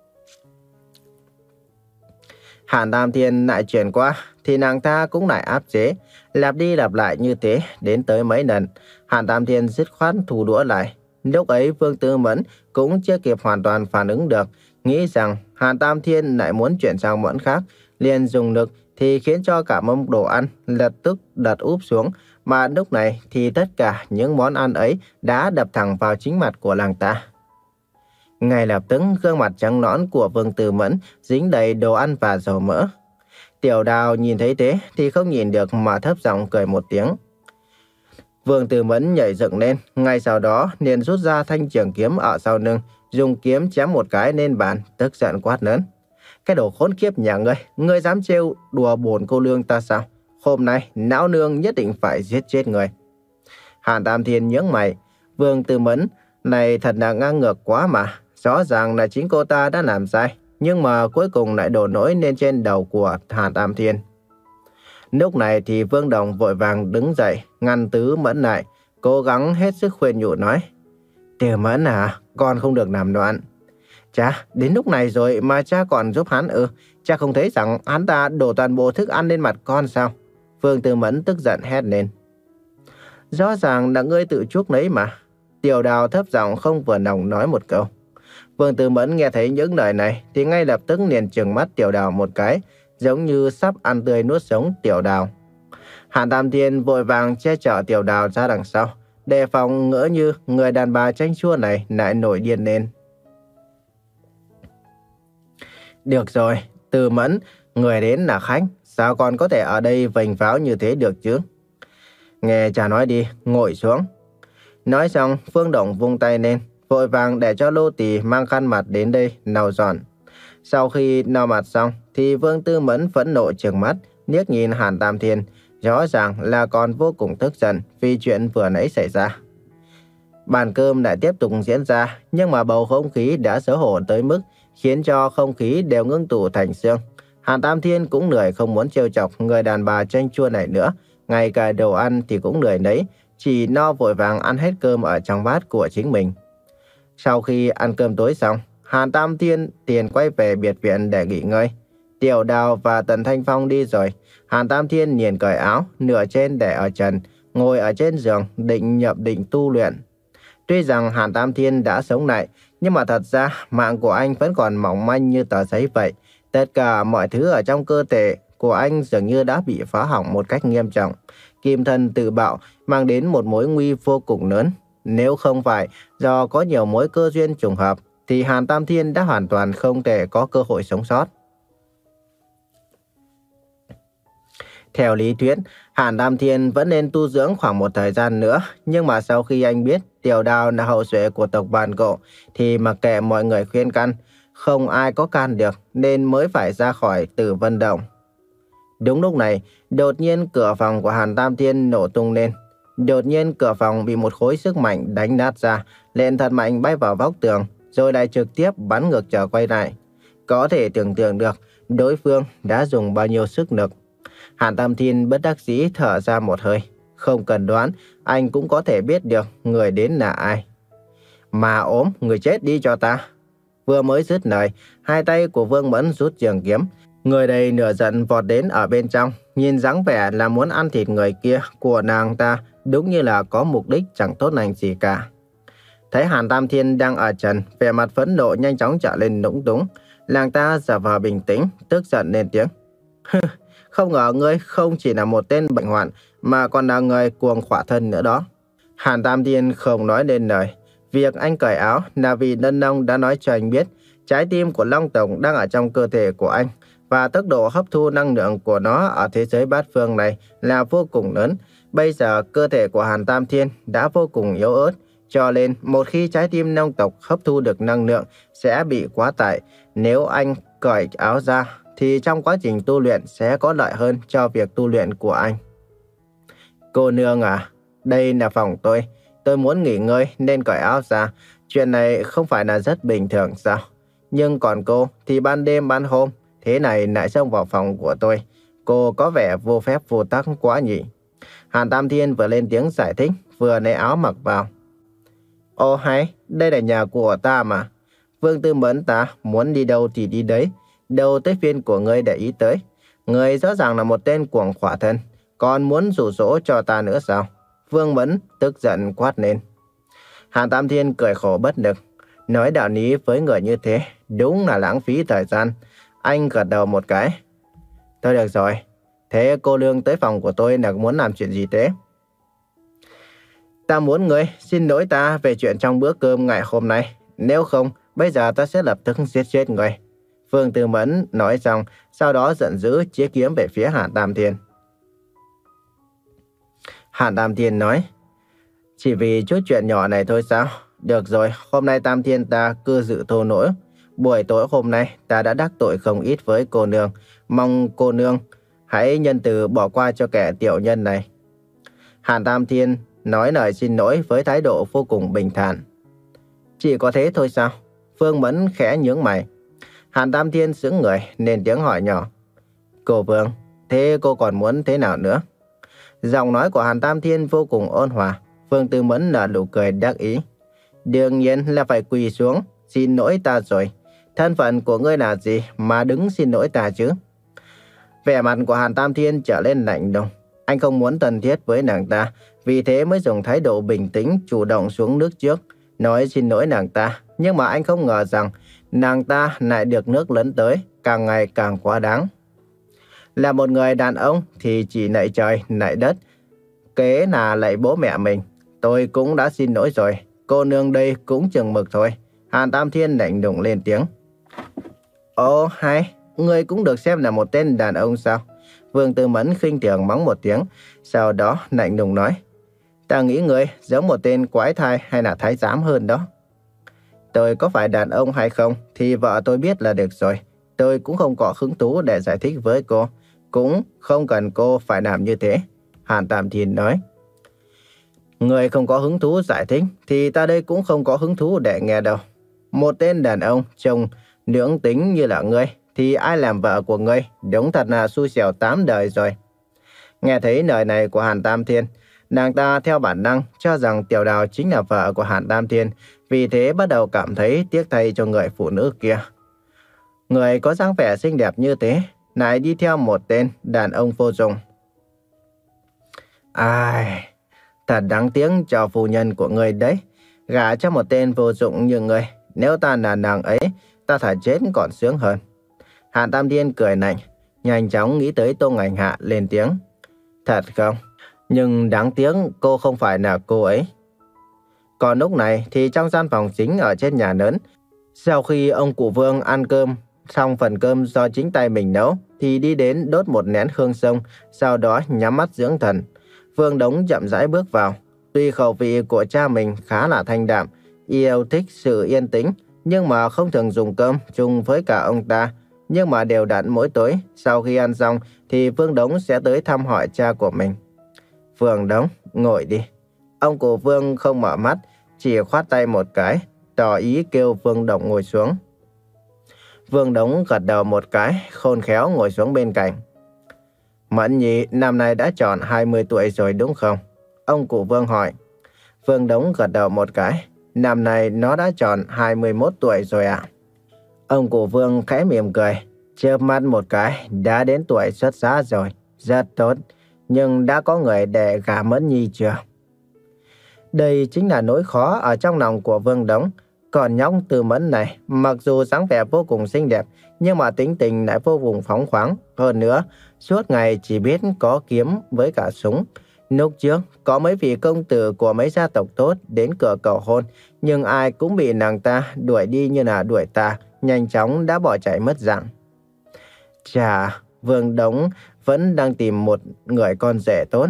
Hàn Tam Thiên lại chuyển qua thì nàng ta cũng lại áp chế, lặp đi lặp lại như thế đến tới mấy lần. Hàn Tam Thiên dứt khoát thu đũa lại. Lúc ấy Vương Tư Mẫn cũng chưa kịp hoàn toàn phản ứng được, nghĩ rằng Hàn Tam Thiên lại muốn chuyển sang món khác, liền dùng lực thì khiến cho cả mâm đồ ăn lập tức đặt úp xuống, mà lúc này thì tất cả những món ăn ấy đã đập thẳng vào chính mặt của nàng ta. Ngay lập tức gương mặt trắng nõn của Vương Tư Mẫn dính đầy đồ ăn và dầu mỡ. Tiểu Đào nhìn thấy thế thì không nhìn được mà thấp giọng cười một tiếng. Vương Tư Mẫn nhảy dựng lên, ngay sau đó liền rút ra thanh trường kiếm ở sau lưng, dùng kiếm chém một cái lên bàn, tức giận quát lớn. Cái đồ khốn kiếp nhà ngươi, ngươi dám trêu đùa bổn cô nương ta sao? Hôm nay não nương nhất định phải giết chết người. Hàn Tam Thiên nhướng mày, Vương Tư Mẫn này thật là ngang ngược quá mà. Rõ ràng là chính cô ta đã làm sai, nhưng mà cuối cùng lại đổ lỗi lên trên đầu của Hàn Tam Thiên. Lúc này thì Vương Đồng vội vàng đứng dậy, ngăn Tứ Mẫn lại, cố gắng hết sức khuyên nhủ nói. Tư Mẫn à, con không được làm loạn. Cha, đến lúc này rồi mà cha còn giúp hắn ư? Cha không thấy rằng hắn ta đổ toàn bộ thức ăn lên mặt con sao? Vương Tư Mẫn tức giận hét lên. Rõ ràng là ngươi tự chuốc lấy mà. Tiểu Đào thấp giọng không vừa lòng nói một câu. Vương Tư Mẫn nghe thấy những lời này thì ngay lập tức liền trừng mắt Tiểu Đào một cái, giống như sắp ăn tươi nuốt sống Tiểu Đào. Hàn Tam Thiên vội vàng che chở Tiểu Đào ra đằng sau, đề phòng ngỡ như người đàn bà chanh chua này lại nổi điên lên. Được rồi, Tư Mẫn, người đến là khách, sao còn có thể ở đây vênh váo như thế được chứ? Nghe cha nói đi, ngồi xuống. Nói xong, Phương Động vung tay lên, vội vàng để cho Lô Tỳ mang khăn mặt đến đây lau dọn. Sau khi lau mặt xong, thì Vương Tư Mẫn phẫn nộ trừng mắt, liếc nhìn Hàn Tam Thiên, rõ ràng là còn vô cùng tức giận vì chuyện vừa nãy xảy ra. Bàn cơm lại tiếp tục diễn ra, nhưng mà bầu không khí đã xấu hổ tới mức khiến cho không khí đều ngưng tụ thành xương. Hàn Tam Thiên cũng lười không muốn trêu chọc người đàn bà chanh chua này nữa, ngay cả đồ ăn thì cũng lười nấy, chỉ no vội vàng ăn hết cơm ở trong bát của chính mình. Sau khi ăn cơm tối xong, Hàn Tam Thiên tiền quay về biệt viện để nghỉ ngơi. Tiểu Đào và Tần Thanh Phong đi rồi, Hàn Tam Thiên liền cởi áo, nửa trên để ở trần, ngồi ở trên giường định nhập định tu luyện. Tuy rằng Hàn Tam Thiên đã sống lại, nhưng mà thật ra mạng của anh vẫn còn mỏng manh như tờ giấy vậy. Tất cả mọi thứ ở trong cơ thể của anh dường như đã bị phá hỏng một cách nghiêm trọng. Kim thân tự bạo mang đến một mối nguy vô cùng lớn. Nếu không phải do có nhiều mối cơ duyên trùng hợp, thì Hàn Tam Thiên đã hoàn toàn không thể có cơ hội sống sót. Theo lý thuyết, Hàn Tam Thiên vẫn nên tu dưỡng khoảng một thời gian nữa. Nhưng mà sau khi anh biết Tiểu Đào là hậu duệ của tộc Bàn Cổ, thì mặc kệ mọi người khuyên can, không ai có can được, nên mới phải ra khỏi Tử Vân Động. Đúng lúc này, đột nhiên cửa phòng của Hàn Tam Thiên nổ tung lên. Đột nhiên cửa phòng bị một khối sức mạnh đánh nát ra, lên thật mạnh bay vào vách tường, rồi lại trực tiếp bắn ngược trở quay lại. Có thể tưởng tượng được đối phương đã dùng bao nhiêu sức lực. Hàn Tam Thiên bất đắc dĩ thở ra một hơi. Không cần đoán, anh cũng có thể biết được người đến là ai. Mà ốm, người chết đi cho ta. Vừa mới dứt lời, hai tay của Vương Mẫn rút trường kiếm. Người đây nửa giận vọt đến ở bên trong, nhìn dáng vẻ là muốn ăn thịt người kia của nàng ta, đúng như là có mục đích chẳng tốt lành gì cả. Thấy Hàn Tam Thiên đang ở trần, vẻ mặt phẫn nộ nhanh chóng trở lên lúng túng. Nàng ta giả vờ bình tĩnh, tức giận lên tiếng. Không ngờ ngươi không chỉ là một tên bệnh hoạn, mà còn là người cuồng khỏa thân nữa đó. Hàn Tam Thiên không nói nên lời. Việc anh cởi áo là vì Lân Long đã nói cho anh biết trái tim của Long tộc đang ở trong cơ thể của anh, và tốc độ hấp thu năng lượng của nó ở thế giới bát phương này là vô cùng lớn. Bây giờ cơ thể của Hàn Tam Thiên đã vô cùng yếu ớt, cho nên một khi trái tim Long tộc hấp thu được năng lượng sẽ bị quá tải. Nếu anh cởi áo ra thì trong quá trình tu luyện sẽ có lợi hơn cho việc tu luyện của anh. Cô nương à, đây là phòng tôi. Tôi muốn nghỉ ngơi nên cởi áo ra. Chuyện này không phải là rất bình thường sao? Nhưng còn cô thì ban đêm ban hôm thế này lại xông vào phòng của tôi. Cô có vẻ vô phép vô tắc quá nhỉ? Hàn Tam Thiên vừa lên tiếng giải thích, vừa lấy áo mặc vào. Ô hay, đây là nhà của ta mà. Vương Tư Mẫn ta muốn đi đâu thì đi đấy. Đâu tới phiên của ngươi để ý tới. Ngươi rõ ràng là một tên cuồng khỏa thân, còn muốn rủ rỗ cho ta nữa sao? Vương Mẫn tức giận quát lên. Hàn Tam Thiên cười khổ bất lực. Nói đạo lý với người như thế đúng là lãng phí thời gian. Anh gật đầu một cái. Thôi được rồi. Thế cô nương tới phòng của tôi là muốn làm chuyện gì thế? Ta muốn ngươi xin lỗi ta về chuyện trong bữa cơm ngày hôm nay. Nếu không, bây giờ ta sẽ lập tức giết chết ngươi. Vương Tư Mẫn nói xong, sau đó giận dữ chĩa kiếm về phía Hàn Tam Thiên. Hàn Tam Thiên nói, chỉ vì chút chuyện nhỏ này thôi sao? Được rồi, hôm nay Tam Thiên ta cư dự thô lỗi. Buổi tối hôm nay ta đã đắc tội không ít với cô nương. Mong cô nương hãy nhân từ bỏ qua cho kẻ tiểu nhân này. Hàn Tam Thiên nói lời xin lỗi với thái độ vô cùng bình thản. Chỉ có thế thôi sao? Vương Mẫn khẽ nhướng mày. Hàn Tam Thiên sững người nên tiếng hỏi nhỏ. Cô Vương, thế cô còn muốn thế nào nữa? Giọng nói của Hàn Tam Thiên vô cùng ôn hòa. Vương Tư Mẫn nở nụ cười đắc ý. Đương nhiên là phải quỳ xuống, xin lỗi ta rồi. Thân phận của ngươi là gì mà đứng xin lỗi ta chứ? Vẻ mặt của Hàn Tam Thiên trở lên lạnh lùng. Anh không muốn thân thiết với nàng ta, vì thế mới dùng thái độ bình tĩnh chủ động xuống nước trước, nói xin lỗi nàng ta. Nhưng mà anh không ngờ rằng nàng ta lại được nước lấn tới, càng ngày càng quá đáng. Là một người đàn ông thì chỉ lạy trời, lạy đất, kế là lạy bố mẹ mình. Tôi cũng đã xin lỗi rồi, cô nương đây cũng chừng mực thôi. Hàn Tam Thiên lạnh lùng lên tiếng. Ồ hay, ngươi cũng được xem là một tên đàn ông sao? Vương Tư Mẫn khinh thường mắng một tiếng, sau đó lạnh lùng nói. Ta nghĩ ngươi giống một tên quái thai hay là thái giám hơn đó. Tôi có phải đàn ông hay không thì vợ tôi biết là được rồi. Tôi cũng không có hứng thú để giải thích với cô. Cũng không cần cô phải làm như thế. Hàn Tam Thiên nói. Người không có hứng thú giải thích thì ta đây cũng không có hứng thú để nghe đâu. Một tên đàn ông trông nưỡng tính như là ngươi thì ai làm vợ của ngươi? Đúng thật là xui xẻo tám đời rồi. Nghe thấy lời này của Hàn Tam Thiên, nàng ta theo bản năng cho rằng Tiểu Đào chính là vợ của Hàn Tam Thiên, vì thế bắt đầu cảm thấy tiếc thay cho người phụ nữ kia. Người có dáng vẻ xinh đẹp như thế, lại đi theo một tên đàn ông vô dụng. Ai, thật đáng tiếc cho phu nhân của người đấy. Gả cho một tên vô dụng như người, nếu ta là nàng ấy, ta thà chết còn sướng hơn. Hạ Tam Thiên cười lạnh, nhanh chóng nghĩ tới Tô Ngành Hạ lên tiếng. Thật không? Nhưng đáng tiếc cô không phải là cô ấy. Còn lúc này thì trong gian phòng chính ở trên nhà lớn, sau khi ông cụ Vương ăn cơm xong phần cơm do chính tay mình nấu, thì đi đến đốt một nén hương sông, sau đó nhắm mắt dưỡng thần. Vương Đống chậm rãi bước vào. Tuy khẩu vị của cha mình khá là thanh đạm, yêu thích sự yên tĩnh, nhưng mà không thường dùng cơm chung với cả ông ta. Nhưng mà đều đặn mỗi tối, sau khi ăn xong thì Vương Đống sẽ tới thăm hỏi cha của mình. Vương Đống, ngồi đi. Ông cụ Vương không mở mắt, chỉ khoát tay một cái, tỏ ý kêu Vương Đống ngồi xuống. Vương Đống gật đầu một cái, khôn khéo ngồi xuống bên cạnh. Mẫn Nhi năm nay đã tròn hai mươi tuổi rồi đúng không? Ông cụ Vương hỏi. Vương Đống gật đầu một cái. Năm nay nó đã tròn hai mươi mốt tuổi rồi ạ. Ông cụ Vương khẽ mỉm cười, chớp mắt một cái, đã đến tuổi xuất giá rồi. Rất tốt, nhưng đã có người để gả Mẫn Nhi chưa? Đây chính là nỗi khó ở trong lòng của Vương Đống. Còn nhóc Tư Mẫn này, mặc dù dáng vẻ vô cùng xinh đẹp, nhưng mà tính tình lại vô cùng phóng khoáng. Hơn nữa, suốt ngày chỉ biết có kiếm với cả súng. Lúc trước, có mấy vị công tử của mấy gia tộc tốt đến cửa cầu hôn, nhưng ai cũng bị nàng ta đuổi đi như là đuổi ta, nhanh chóng đã bỏ chạy mất dạng. Chà, Vương Đống vẫn đang tìm một người con rể tốt.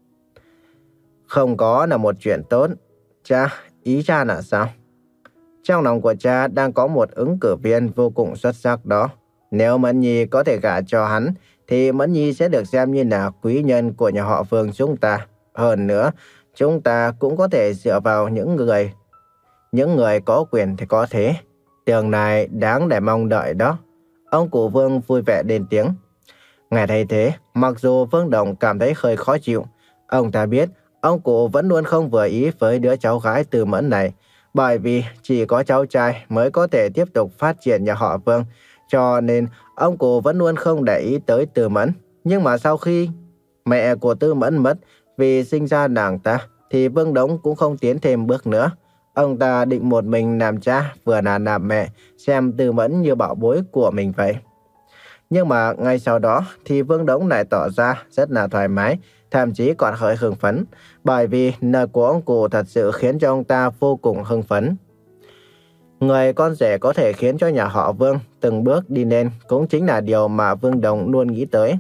Không có là một chuyện tốt. Cha, ý cha là sao? Trong lòng của cha đang có một ứng cử viên vô cùng xuất sắc đó. Nếu Mẫn Nhi có thể gả cho hắn, thì Mẫn Nhi sẽ được xem như là quý nhân của nhà họ Vương chúng ta. Hơn nữa, chúng ta cũng có thể dựa vào những người, những người có quyền thì có thế. Tương lai đáng để mong đợi đó. Ông cụ Vương vui vẻ lên tiếng. Nghe thấy thế, mặc dù Vương Đồng cảm thấy hơi khó chịu, ông ta biết ông cụ vẫn luôn không vừa ý với đứa cháu gái Tư Mẫn này, bởi vì chỉ có cháu trai mới có thể tiếp tục phát triển nhà họ Vương, cho nên ông cụ vẫn luôn không để ý tới Tư Mẫn. Nhưng mà sau khi mẹ của Tư Mẫn mất vì sinh ra nàng ta, thì Vương Đống cũng không tiến thêm bước nữa. Ông ta định một mình làm cha vừa là làm mẹ, xem Tư Mẫn như bảo bối của mình vậy. Nhưng mà ngay sau đó thì Vương Đống lại tỏ ra rất là thoải mái, thậm chí còn hơi hưng phấn, bởi vì lời của ông cụ thật sự khiến cho ông ta vô cùng hưng phấn. Người con rể có thể khiến cho nhà họ Vương từng bước đi lên cũng chính là điều mà Vương Đống luôn nghĩ tới.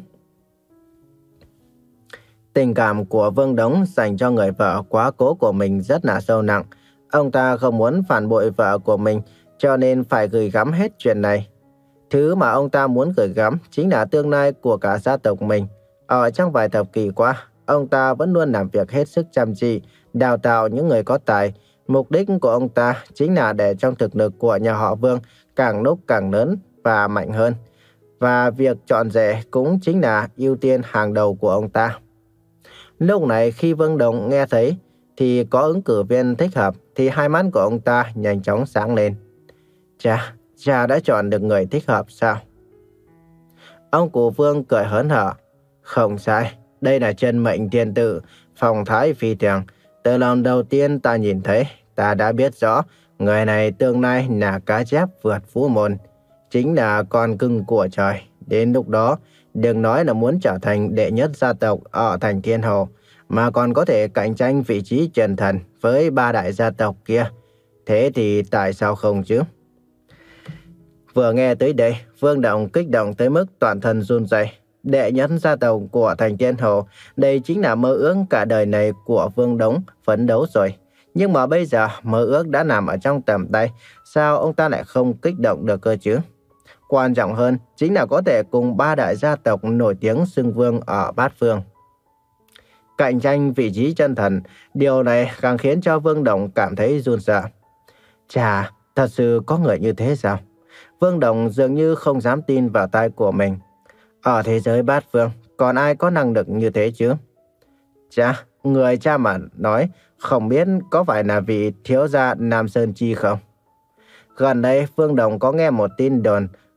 Tình cảm của Vương Đống dành cho người vợ quá cố của mình rất là sâu nặng. Ông ta không muốn phản bội vợ của mình, cho nên phải gửi gắm hết chuyện này. Thứ mà ông ta muốn gửi gắm chính là tương lai của cả gia tộc mình. Ở trong vài thập kỷ qua, ông ta vẫn luôn làm việc hết sức chăm chỉ, đào tạo những người có tài. Mục đích của ông ta chính là để trong thực lực của nhà họ Vương càng lúc càng lớn và mạnh hơn. Và việc chọn rể cũng chính là ưu tiên hàng đầu của ông ta. Lúc này khi Vương Đồng nghe thấy thì có ứng cử viên thích hợp, thì hai mắt của ông ta nhanh chóng sáng lên. Cha, cha đã chọn được người thích hợp sao? Ông cụ Vương cười hớn hở. Không sai, đây là chân mệnh thiên tử, phong thái phi thường. Từ lần đầu tiên ta nhìn thấy, ta đã biết rõ người này tương lai là cá chép vượt phú môn, chính là con cưng của trời. Đến lúc đó, đừng nói là muốn trở thành đệ nhất gia tộc ở thành Thiên Hồ, mà còn có thể cạnh tranh vị trí truyền thần với ba đại gia tộc kia. Thế thì tại sao không chứ? Vừa nghe tới đây, Vương Động kích động tới mức toàn thân run rẩy. Đệ nhất gia tộc của thành Thiên Hồ, đây chính là mơ ước cả đời này của Vương Đống phấn đấu rồi. Nhưng mà bây giờ mơ ước đã nằm ở trong tầm tay, sao ông ta lại không kích động được cơ chứ? Quan trọng hơn chính là có thể cùng ba đại gia tộc nổi tiếng xưng vương ở bát phương. Cạnh tranh vị trí chân thần, điều này càng khiến cho Vương Đồng cảm thấy run sợ. Chà, thật sự có người như thế sao? Vương Đồng dường như không dám tin vào tai của mình. Ở thế giới bát phương, còn ai có năng lực như thế chứ? Chà, người cha mà nói, không biết có phải là vị thiếu gia Nam Sơn Chi không? Gần đây, Vương Đồng có nghe một tin đồn,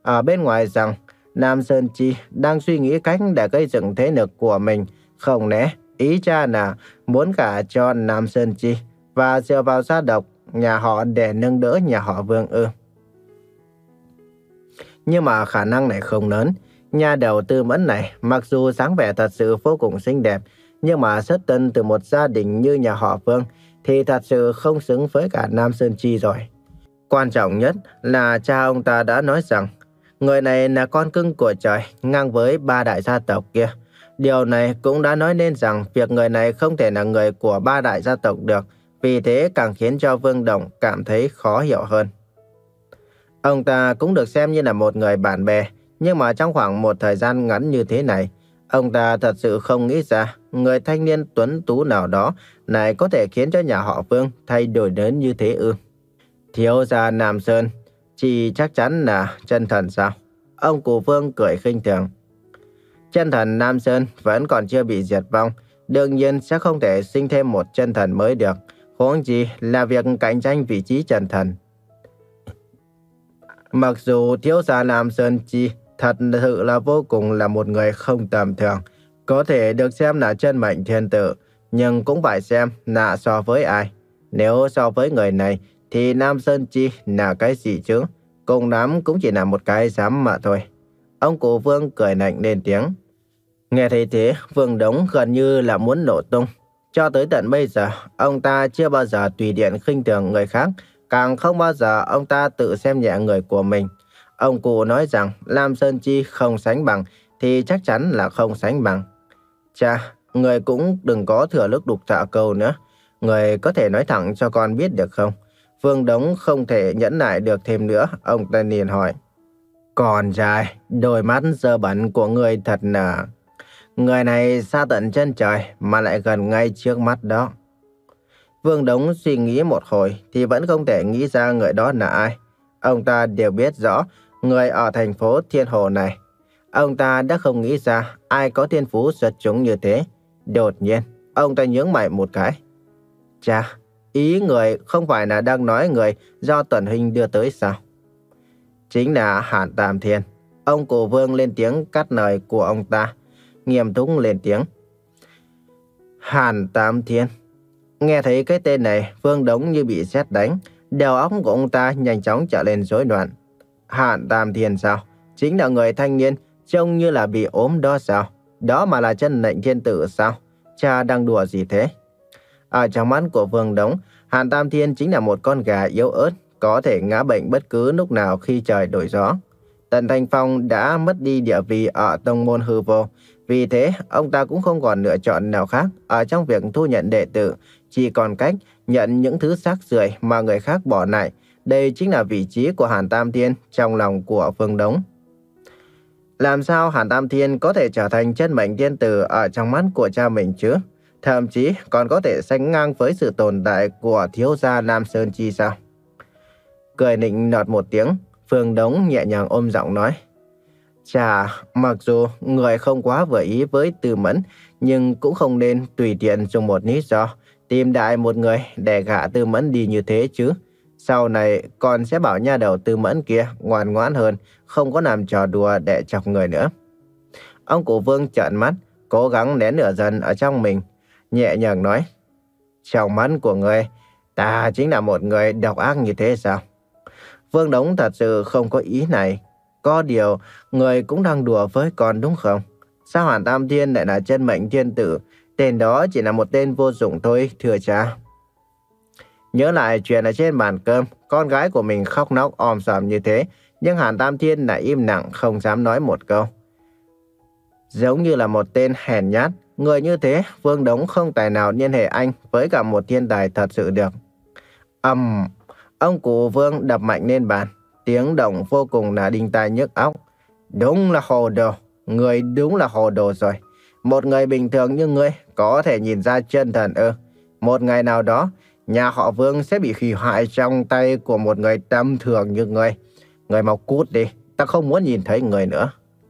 ở bên ngoài rằng Nam Sơn Chi đang suy nghĩ cách để gây dựng thế lực của mình. Không lẽ ý cha là muốn gả cho Nam Sơn Chi và dựa vào gia tộc nhà họ để nâng đỡ nhà họ Vương ư? Nhưng mà khả năng này không lớn. Nhà đầu Tư Mẫn này mặc dù dáng vẻ thật sự vô cùng xinh đẹp, nhưng mà xuất thân từ một gia đình như nhà họ Vương thì thật sự không xứng với cả Nam Sơn Chi rồi. Quan trọng nhất là cha ông ta đã nói rằng người này là con cưng của trời, ngang với ba đại gia tộc kia. Điều này cũng đã nói nên rằng việc người này không thể là người của ba đại gia tộc được, vì thế càng khiến cho Vương Đồng cảm thấy khó hiểu hơn. Ông ta cũng được xem như là một người bạn bè, nhưng mà trong khoảng một thời gian ngắn như thế này, ông ta thật sự không nghĩ ra người thanh niên tuấn tú nào đó lại có thể khiến cho nhà họ Vương thay đổi lớn như thế ư? Thiếu gia Nam Sơn, chị chắc chắn là chân thần sao? Ông cụ Vương cười khinh thường. Chân thần Nam Sơn vẫn còn chưa bị diệt vong, đương nhiên sẽ không thể sinh thêm một chân thần mới được, huống chi là việc cạnh tranh vị trí chân thần. Mặc dù thiếu gia Nam Sơn Chi thật sự là vô cùng là một người không tầm thường, có thể được xem là chân mệnh thiên tử, nhưng cũng phải xem là so với ai. Nếu so với người này thì Nam Sơn Chi là cái gì chứ? Cùng lắm cũng chỉ là một cái giám mà thôi. Ông cụ Vương cười lạnh lên tiếng. Nghe thấy thế, Vương Đống gần như là muốn nổ tung. Cho tới tận bây giờ, ông ta chưa bao giờ tùy tiện khinh thường người khác, càng không bao giờ ông ta tự xem nhẹ người của mình. Ông cụ nói rằng Nam Sơn Chi không sánh bằng thì chắc chắn là không sánh bằng. Cha, người cũng đừng có thừa lúc đục thả câu nữa. Người có thể nói thẳng cho con biết được không? Vương Đống không thể nhẫn nại được thêm nữa, ông ta liền hỏi. Con trai, đôi mắt dơ bẩn của người thật là... Người này xa tận chân trời mà lại gần ngay trước mắt đó. Vương Đống suy nghĩ một hồi thì vẫn không thể nghĩ ra người đó là ai. Ông ta đều biết rõ người ở thành phố Thiên Hồ này. Ông ta đã không nghĩ ra ai có thiên phú xuất chúng như thế. Đột nhiên, ông ta nhướng mày một cái. Chà, ý người không phải là đang nói người do Tuần Huynh đưa tới sao? Chính là Hàn Tam Thiên. Ông cụ Vương lên tiếng cắt lời của ông ta, nghiêm túc lên tiếng. Hàn Tam Thiên. Nghe thấy cái tên này, Vương Đống như bị sét đánh, đầu óc của ông ta nhanh chóng trở lên rối loạn. Hàn Tam Thiên sao? Chính là người thanh niên trông như là bị ốm đó sao? Đó mà là chân lệnh thiên tử sao? Cha đang đùa gì thế? Ở trong mắt của Vương Đống, Hàn Tam Thiên chính là một con gà yếu ớt, có thể ngã bệnh bất cứ lúc nào khi trời đổi gió. Tần Thanh Phong đã mất đi địa vị ở tông môn hư vô, vì thế ông ta cũng không còn lựa chọn nào khác ở trong việc thu nhận đệ tử, chỉ còn cách nhận những thứ xác rưởi mà người khác bỏ lại. Đây chính là vị trí của Hàn Tam Thiên trong lòng của Vương Đống. Làm sao Hàn Tam Thiên có thể trở thành chân mệnh thiên tử ở trong mắt của cha mình chứ? Thậm chí còn có thể sánh ngang với sự tồn tại của thiếu gia Nam Sơn Chi sao? Cười nịnh nọt một tiếng, Vương Đống nhẹ nhàng ôm giọng nói. Chà, mặc dù người không quá vừa ý với Tư Mẫn, nhưng cũng không nên tùy tiện dùng một lý do tìm đại một người để gả Tư Mẫn đi như thế chứ. Sau này con sẽ bảo nha đầu Tư Mẫn kia ngoan ngoãn hơn, không có làm trò đùa để chọc người nữa. Ông cụ Vương trợn mắt, cố gắng nén lửa giận ở trong mình, nhẹ nhàng nói. Trong mắt của người, ta chính là một người độc ác như thế sao? Vương Đống thật sự không có ý này. Có điều, người cũng đang đùa với con đúng không? Sao Hàn Tam Thiên lại là chân mệnh thiên tử? Tên đó chỉ là một tên vô dụng thôi, thưa cha. Nhớ lại chuyện ở trên bàn cơm, con gái của mình khóc nóc om sòm như thế, nhưng Hàn Tam Thiên lại im lặng không dám nói một câu. Giống như là một tên hèn nhát, người như thế, Vương Đống không tài nào liên hệ anh với cả một thiên tài thật sự được. Ầm, um, ông cụ Vương đập mạnh lên bàn, tiếng động vô cùng là đinh tai nhức óc. Đúng là hồ đồ, người đúng là hồ đồ rồi. Một người bình thường như ngươi có thể nhìn ra chân thần ư? Một ngày nào đó, nhà họ Vương sẽ bị hủy hoại trong tay của một người tầm thường như ngươi. Người mau cút đi, ta không muốn nhìn thấy người nữa.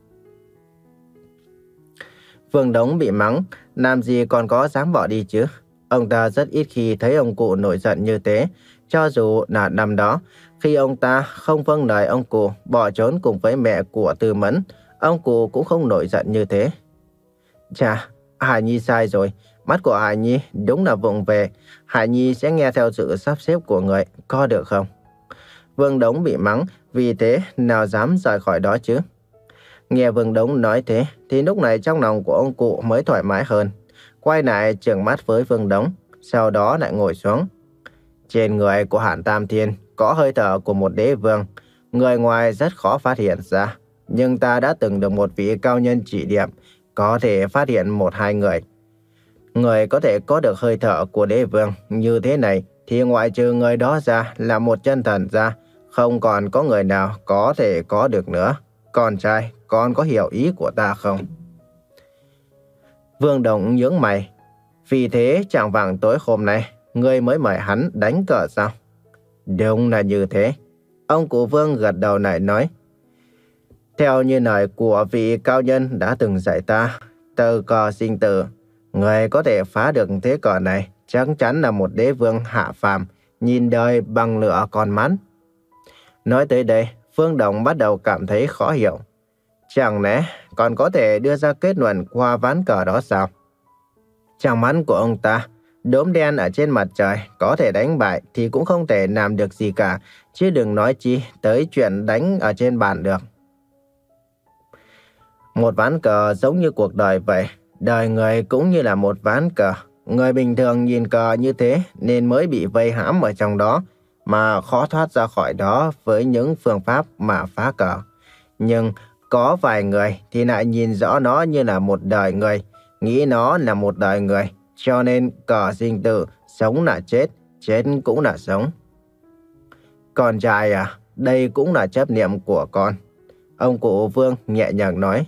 Vương Đống bị mắng, làm gì còn có dám bỏ đi chứ? Ông ta rất ít khi thấy ông cụ nổi giận như thế, Cho dù là năm đó, khi ông ta không vâng lời ông cụ bỏ trốn cùng với mẹ của Tư Mẫn, ông cụ cũng không nổi giận như thế. Chà, Hải Nhi sai rồi. Mắt của Hải Nhi đúng là vụng về. Hải Nhi sẽ nghe theo sự sắp xếp của người, có được không? Vương Đống bị mắng, vì thế nào dám rời khỏi đó chứ? Nghe Vương Đống nói thế, thì lúc này trong lòng của ông cụ mới thoải mái hơn. Quay lại trừng mắt với Vương Đống, sau đó lại ngồi xuống. Trên người của Hàn Tam Thiên có hơi thở của một đế vương. Người ngoài rất khó phát hiện ra, nhưng ta đã từng được một vị cao nhân chỉ điểm, có thể phát hiện một hai người. Người có thể có được hơi thở của đế vương như thế này, thì ngoại trừ người đó ra là một chân thần ra, không còn có người nào có thể có được nữa. Con trai, con có hiểu ý của ta không? Vương Đồng nhướng mày. Vì thế chẳng vàng tối hôm nay, ngươi mới mời hắn đánh cờ sao? Đúng là như thế. Ông cụ Vương gật đầu lại nói. Theo như lời của vị cao nhân đã từng dạy ta, từ cờ sinh tử, người có thể phá được thế cờ này chắc chắn là một đế vương hạ phàm, nhìn đời bằng lửa con mắt. Nói tới đây, Vương Đồng bắt đầu cảm thấy khó hiểu. Chẳng lẽ còn có thể đưa ra kết luận qua ván cờ đó sao? Trong mắt của ông ta, đốm đen ở trên mặt trời có thể đánh bại thì cũng không thể làm được gì cả, chứ đừng nói chi tới chuyện đánh ở trên bàn được. Một ván cờ giống như cuộc đời vậy, đời người cũng như là một ván cờ. Người bình thường nhìn cờ như thế nên mới bị vây hãm ở trong đó, mà khó thoát ra khỏi đó với những phương pháp mà phá cờ. Nhưng có vài người thì lại nhìn rõ nó như là một đời người, nghĩ nó là một đời người, cho nên cờ sinh tử, sống là chết, chết cũng là sống. Con trai à, đây cũng là chấp niệm của con. Ông cụ Vương nhẹ nhàng nói.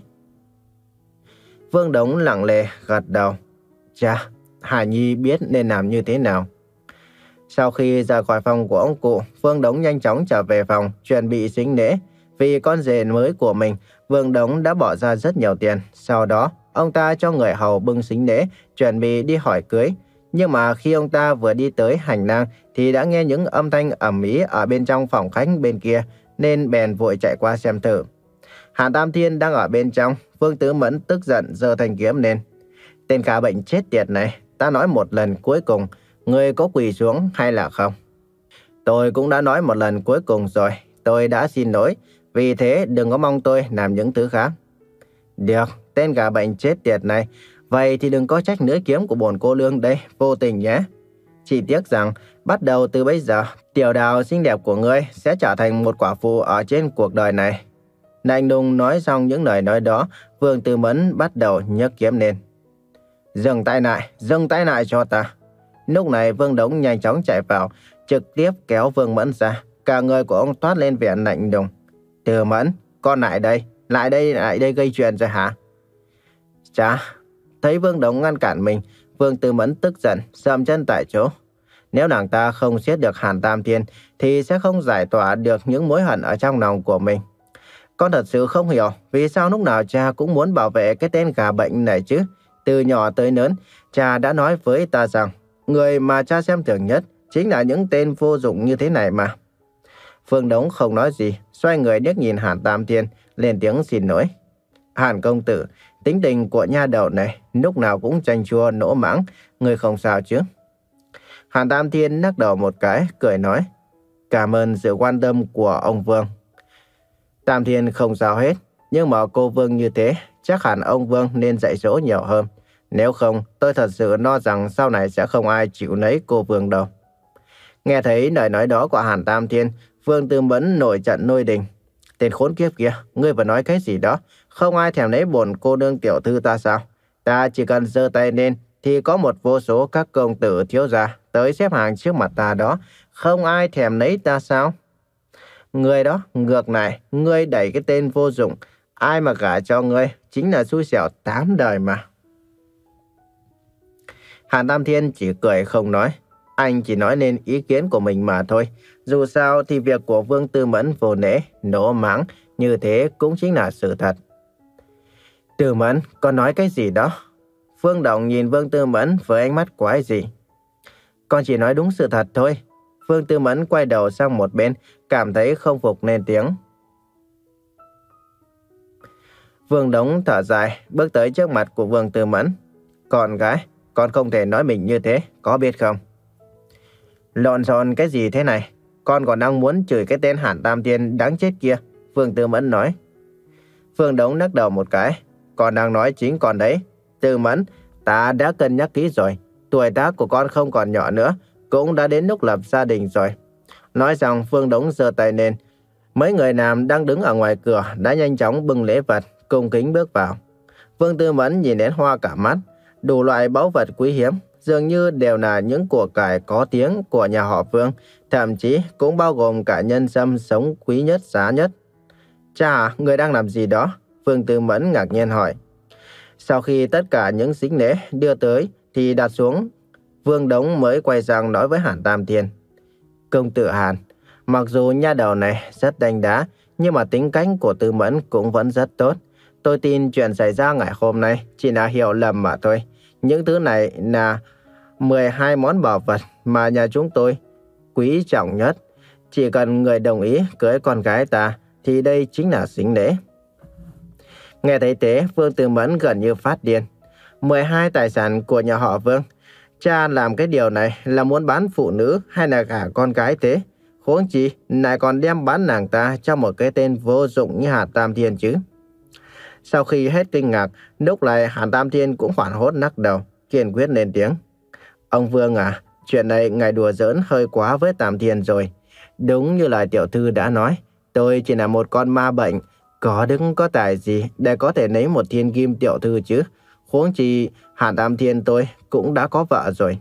Vương Đống lặng lẽ gật đầu. Chà, Hải Nhi biết nên làm như thế nào. Sau khi ra khỏi phòng của ông cụ, Vương Đống nhanh chóng trở về phòng, chuẩn bị sính lễ. Vì con rể mới của mình, Vương Đống đã bỏ ra rất nhiều tiền. Sau đó, ông ta cho người hầu bưng sính lễ, chuẩn bị đi hỏi cưới. Nhưng mà khi ông ta vừa đi tới hành lang, thì đã nghe những âm thanh ầm ĩ ở bên trong phòng khách bên kia, nên bèn vội chạy qua xem thử. Hàn Tam Thiên đang ở bên trong, Vương Tứ Mẫn tức giận giơ thanh kiếm lên. Tên khả bệnh chết tiệt này, ta nói một lần cuối cùng, ngươi có quỳ xuống hay là không? Tôi cũng đã nói một lần cuối cùng rồi, tôi đã xin lỗi, vì thế đừng có mong tôi làm những thứ khác. Được, tên gà bệnh chết tiệt này, vậy thì đừng có trách lưỡi kiếm của bổn cô nương đây, vô tình nhé. Chỉ tiếc rằng, bắt đầu từ bây giờ, tiểu đào xinh đẹp của ngươi sẽ trở thành một quả phụ ở trên cuộc đời này. Lạnh lùng nói xong những lời nói đó, Vương Tư Mẫn bắt đầu nhấc kiếm lên. Dừng tay lại, dừng tay lại cho ta. Lúc này Vương Đống nhanh chóng chạy vào, trực tiếp kéo Vương Mẫn ra. Cả người của ông toát lên vẻ lạnh lùng. Tư Mẫn, con lại đây, lại đây, lại đây gây chuyện rồi hả? Chà, thấy Vương Đống ngăn cản mình, Vương Tư Mẫn tức giận, sầm chân tại chỗ. Nếu nàng ta không giết được Hàn Tam Thiên, thì sẽ không giải tỏa được những mối hận ở trong lòng của mình. Con thật sự không hiểu vì sao lúc nào cha cũng muốn bảo vệ cái tên gà bệnh này chứ. Từ nhỏ tới lớn, cha đã nói với ta rằng người mà cha xem thường nhất chính là những tên vô dụng như thế này mà. Vương Đống không nói gì, xoay người liếc nhìn Hàn Tam Thiên, lên tiếng xin lỗi. Hàn công tử, tính tình của nha đầu này lúc nào cũng chanh chua nỗ mãng, người không sao chứ? Hàn Tam Thiên lắc đầu một cái, cười nói. Cảm ơn sự quan tâm của ông Vương. Tam Thiên không sao hết, nhưng mà cô Vương như thế, chắc hẳn ông Vương nên dạy dỗ nhiều hơn. Nếu không, tôi thật sự lo rằng sau này sẽ không ai chịu lấy cô Vương đâu. Nghe thấy lời nói đó của Hàn Tam Thiên, Vương Tư Mẫn nổi trận nôi đình. Tên khốn kiếp kia, ngươi vừa nói cái gì đó? Không ai thèm lấy bổn cô nương tiểu thư ta sao? Ta chỉ cần giơ tay lên thì có một vô số các công tử thiếu gia tới xếp hàng trước mặt ta đó. Không ai thèm lấy ta sao? Ngươi đó, ngược lại, ngươi đẩy cái tên vô dụng. Ai mà gả cho ngươi chính là xui xẻo tám đời mà. Hàn Tam Thiên chỉ cười không nói. Anh chỉ nói lên ý kiến của mình mà thôi. Dù sao thì việc của Vương Tư Mẫn vô lễ, nỗ mắng như thế cũng chính là sự thật. Tư Mẫn, con nói cái gì đó? Vương Động nhìn Vương Tư Mẫn với ánh mắt quái dị. Con chỉ nói đúng sự thật thôi. Vương Tư Mẫn quay đầu sang một bên, cảm thấy không phục nên tiếng. Vương Đống thở dài, bước tới trước mặt của Vương Tư Mẫn. Con gái, con không thể nói mình như thế, có biết không? Lộn xộn cái gì thế này? Con còn đang muốn chửi cái tên Hàn Tam Thiên đáng chết kia, Vương Tư Mẫn nói. Vương Đống lắc đầu một cái. Con đang nói chính con đấy. Tư Mẫn, ta đã cân nhắc kỹ rồi. Tuổi tác của con không còn nhỏ nữa, cũng đã đến lúc lập gia đình rồi. Nói xong, Vương Đống giơ tay lên. Mấy người nam đang đứng ở ngoài cửa đã nhanh chóng bưng lễ vật, cung kính bước vào. Vương Tư Mẫn nhìn đến hoa cả mắt. Đủ loại báu vật quý hiếm, dường như đều là những của cải có tiếng của nhà họ Vương, thậm chí cũng bao gồm cả nhân sâm sống quý nhất giá nhất. Cha, người đang làm gì đó? Vương Tư Mẫn ngạc nhiên hỏi. Sau khi tất cả những sính lễ đưa tới thì đặt xuống, Vương Đống mới quay sang nói với Hàn Tam Thiên. Công tử Hàn, mặc dù nha đầu này rất đánh đá, nhưng mà tính cách của Tư Mẫn cũng vẫn rất tốt. Tôi tin chuyện xảy ra ngày hôm nay chỉ là hiểu lầm mà thôi. Những thứ này là mười hai món bảo vật mà nhà chúng tôi quý trọng nhất. Chỉ cần người đồng ý cưới con gái ta thì đây chính là sính lễ. Nghe thấy thế, Vương Tư Mẫn gần như phát điên. mười hai tài sản của nhà họ Vương. Cha làm cái điều này là muốn bán phụ nữ hay là cả con gái thế? Huống chi lại còn đem bán nàng ta cho một cái tên vô dụng như Hàn Tam Thiên chứ. Sau khi hết kinh ngạc, lúc này Hàn Tam Thiên cũng hoảng hốt lắc đầu, kiên quyết lên tiếng. Ông Vương à, chuyện này ngài đùa giỡn hơi quá với Tam Thiên rồi. Đúng như lời tiểu thư đã nói, tôi chỉ là một con ma bệnh, có đức có tài gì để có thể lấy một thiên kim tiểu thư chứ. Huống chi Hàn Tam Thiên tôi cũng đã có vợ rồi.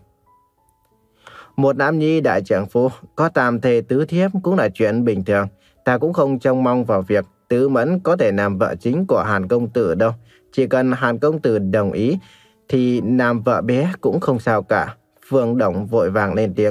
Một nam nhi đại trượng phu có tam thê tứ thiếp cũng là chuyện bình thường. Ta cũng không trông mong vào việc Tư Mẫn có thể làm vợ chính của Hàn công tử đâu. Chỉ cần Hàn công tử đồng ý thì làm vợ bé cũng không sao cả. Vương Đống vội vàng lên tiếng.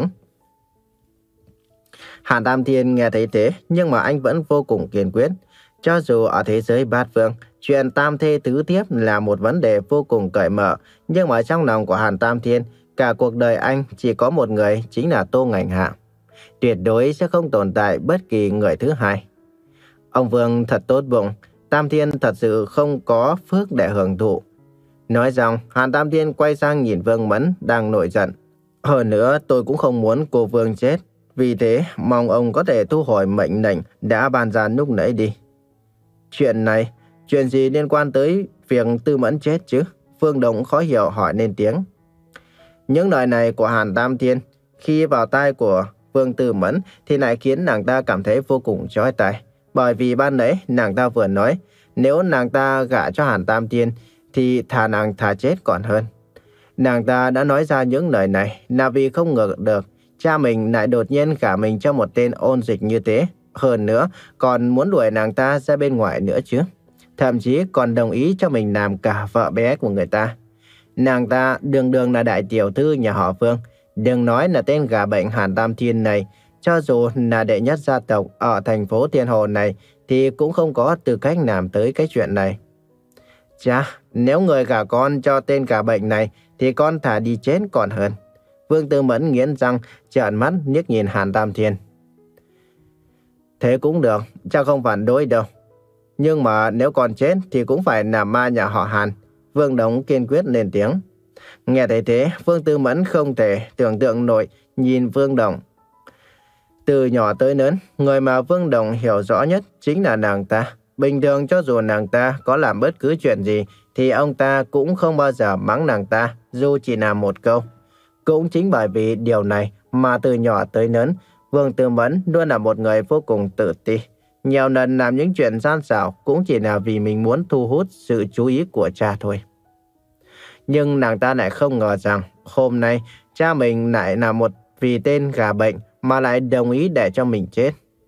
Hàn Tam Thiên nghe thấy thế, nhưng mà anh vẫn vô cùng kiên quyết. Cho dù ở thế giới bát phương, chuyện tam thê tứ thiếp là một vấn đề vô cùng cởi mở, nhưng mà trong lòng của Hàn Tam Thiên, cả cuộc đời anh chỉ có một người, chính là Tô Ngạnh Hạ. Tuyệt đối sẽ không tồn tại bất kỳ người thứ hai. Ông Vương thật tốt bụng, Tam Thiên thật sự không có phước để hưởng thụ. Nói rằng, Hàn Tam Thiên quay sang nhìn Vương Mẫn đang nổi giận. Hơn nữa, tôi cũng không muốn cô Vương chết. Vì thế, mong ông có thể thu hồi mệnh lệnh đã ban ra lúc nãy đi. Chuyện này, chuyện gì liên quan tới việc Tư Mẫn chết chứ? Vương Đống khó hiểu hỏi lên tiếng. Những lời này của Hàn Tam Thiên, khi vào tai của Vương Tư Mẫn thì lại khiến nàng ta cảm thấy vô cùng chói tai. Bởi vì ban nãy nàng ta vừa nói, nếu nàng ta gả cho Hàn Tam Thiên thì thà nàng thà chết còn hơn. Nàng ta đã nói ra những lời này là vì không ngờ được cha mình lại đột nhiên gả mình cho một tên ôn dịch như thế. Hơn nữa, còn muốn đuổi nàng ta ra bên ngoài nữa chứ. Thậm chí còn đồng ý cho mình làm cả vợ bé của người ta. Nàng ta đường đường là đại tiểu thư nhà họ Vương. Đừng nói là tên gà bệnh Hàn Tam Thiên này, cho dù là đệ nhất gia tộc ở thành phố Thiên Hồ này thì cũng không có tư cách làm tới cái chuyện này. Chà, nếu người gả con cho tên gà bệnh này thì con thà đi chết còn hơn. Vương Tư Mẫn nghiến răng, trợn mắt liếc nhìn Hàn Tam Thiên. Thế cũng được, cha không phản đối đâu. Nhưng mà nếu con chết thì cũng phải làm ma nhà họ Hàn. Vương Đống kiên quyết lên tiếng. Nghe thấy thế, Vương Tư Mẫn không thể tưởng tượng nổi nhìn Vương Đống. Từ nhỏ tới lớn, người mà Vương Đống hiểu rõ nhất chính là nàng ta. Bình thường cho dù nàng ta có làm bất cứ chuyện gì thì ông ta cũng không bao giờ mắng nàng ta, dù chỉ là một câu. Cũng chính bởi vì điều này mà từ nhỏ tới lớn, Vương Tư Mẫn luôn là một người vô cùng tự ti. Nhiều lần làm những chuyện gian xảo cũng chỉ là vì mình muốn thu hút sự chú ý của cha thôi. Nhưng nàng ta lại không ngờ rằng hôm nay cha mình lại là một vì tên gà bệnh mà lại đồng ý để cho mình chết.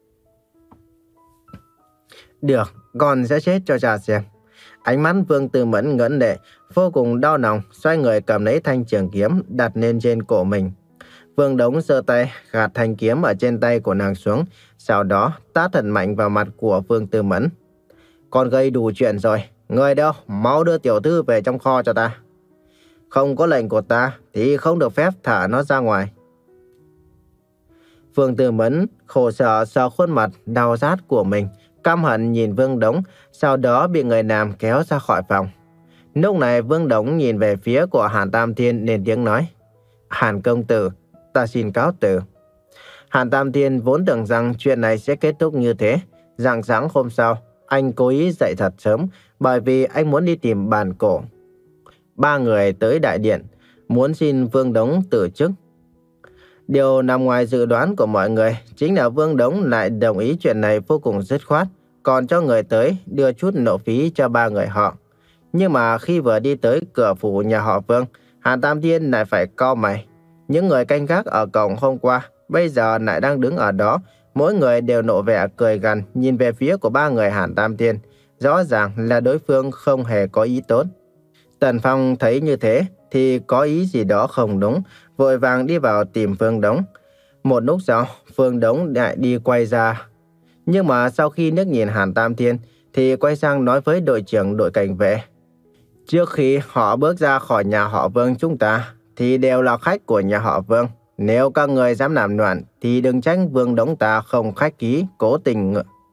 Được, con sẽ chết cho cha xem. Ánh mắt Vương Tư Mẫn ngấn lệ, vô cùng đau lòng, xoay người cầm lấy thanh trường kiếm đặt lên trên cổ mình. Vương Đống giơ tay gạt thanh kiếm ở trên tay của nàng xuống, sau đó tát thật mạnh vào mặt của Vương Tư Mẫn. Con gây đủ chuyện rồi, người đâu, mau đưa tiểu thư về trong kho cho ta. Không có lệnh của ta thì không được phép thả nó ra ngoài. Vương Tư Mẫn khổ sở sờ khuôn mặt đau rát của mình, căm hận nhìn Vương Đống, sau đó bị người làm kéo ra khỏi phòng. Lúc này Vương Đống nhìn về phía của Hàn Tam Thiên lên tiếng nói: Hàn công tử, ta xin cáo từ. Hàn Tam Thiên vốn tưởng rằng chuyện này sẽ kết thúc như thế. Rạng sáng hôm sau, anh cố ý dậy thật sớm bởi vì anh muốn đi tìm bàn cổ. Ba người tới đại điện, muốn xin Vương Đống từ chức. Điều nằm ngoài dự đoán của mọi người chính là Vương Đống lại đồng ý chuyện này vô cùng dứt khoát, còn cho người tới đưa chút nộp phí cho ba người họ. Nhưng mà khi vừa đi tới cửa phủ nhà họ Vương, Hàn Tam Thiên lại phải cau mày. Những người canh gác ở cổng hôm qua bây giờ lại đang đứng ở đó, mỗi người đều lộ vẻ cười gằn nhìn về phía của ba người Hàn Tam Thiên. Rõ ràng là đối phương không hề có ý tốt. Tần Phong thấy như thế thì có ý gì đó không đúng, vội vàng đi vào tìm Vương Đống. Một lúc sau, Vương Đống lại đi quay ra. Nhưng mà sau khi liếc nhìn Hàn Tam Thiên thì quay sang nói với đội trưởng đội cảnh vệ: Trước khi họ bước ra khỏi nhà họ Vương chúng ta thì đều là khách của nhà họ Vương. Nếu các người dám làm loạn thì đừng trách Vương Đống ta không khách khí, cố tình.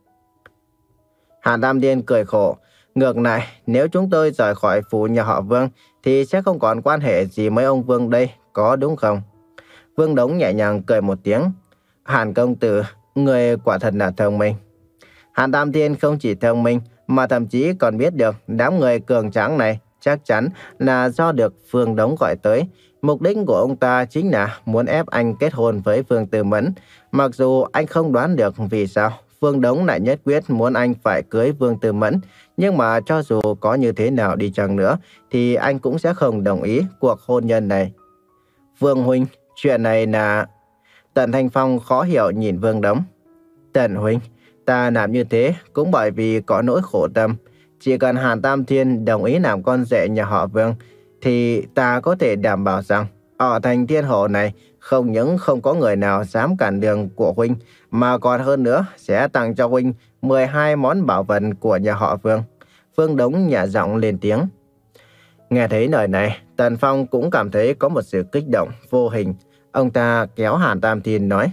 Hàn Tam Thiên cười khổ: Ngược lại, nếu chúng tôi rời khỏi phủ nhà họ Vương thì sẽ không còn quan hệ gì với ông Vương đây, có đúng không? Vương Đống nhẹ nhàng cười một tiếng: Hàn công tử, người quả thật là thông minh. Hàn Tam Thiên không chỉ thông minh mà thậm chí còn biết được đám người cường tráng này chắc chắn là do được Vương Đống gọi tới. Mục đích của ông ta chính là muốn ép anh kết hôn với Vương Tư Mẫn. Mặc dù anh không đoán được vì sao Vương Đống lại nhất quyết muốn anh phải cưới Vương Tư Mẫn, nhưng mà cho dù có như thế nào đi chăng nữa thì anh cũng sẽ không đồng ý cuộc hôn nhân này. Vương huynh, chuyện này là... Tần Thanh Phong khó hiểu nhìn Vương Đống. Tần huynh, ta làm như thế cũng bởi vì có nỗi khổ tâm. Chỉ cần Hàn Tam Thiên đồng ý làm con rể nhà họ Vương thì ta có thể đảm bảo rằng ở thành Thiên Hồ này không những không có người nào dám cản đường của huynh, mà còn hơn nữa sẽ tặng cho huynh mười hai món bảo vật của nhà họ Vương. Vương Đống nhả giọng lên tiếng. Nghe thấy lời này, Tần Phong cũng cảm thấy có một sự kích động vô hình. Ông ta kéo Hàn Tam Thiên nói: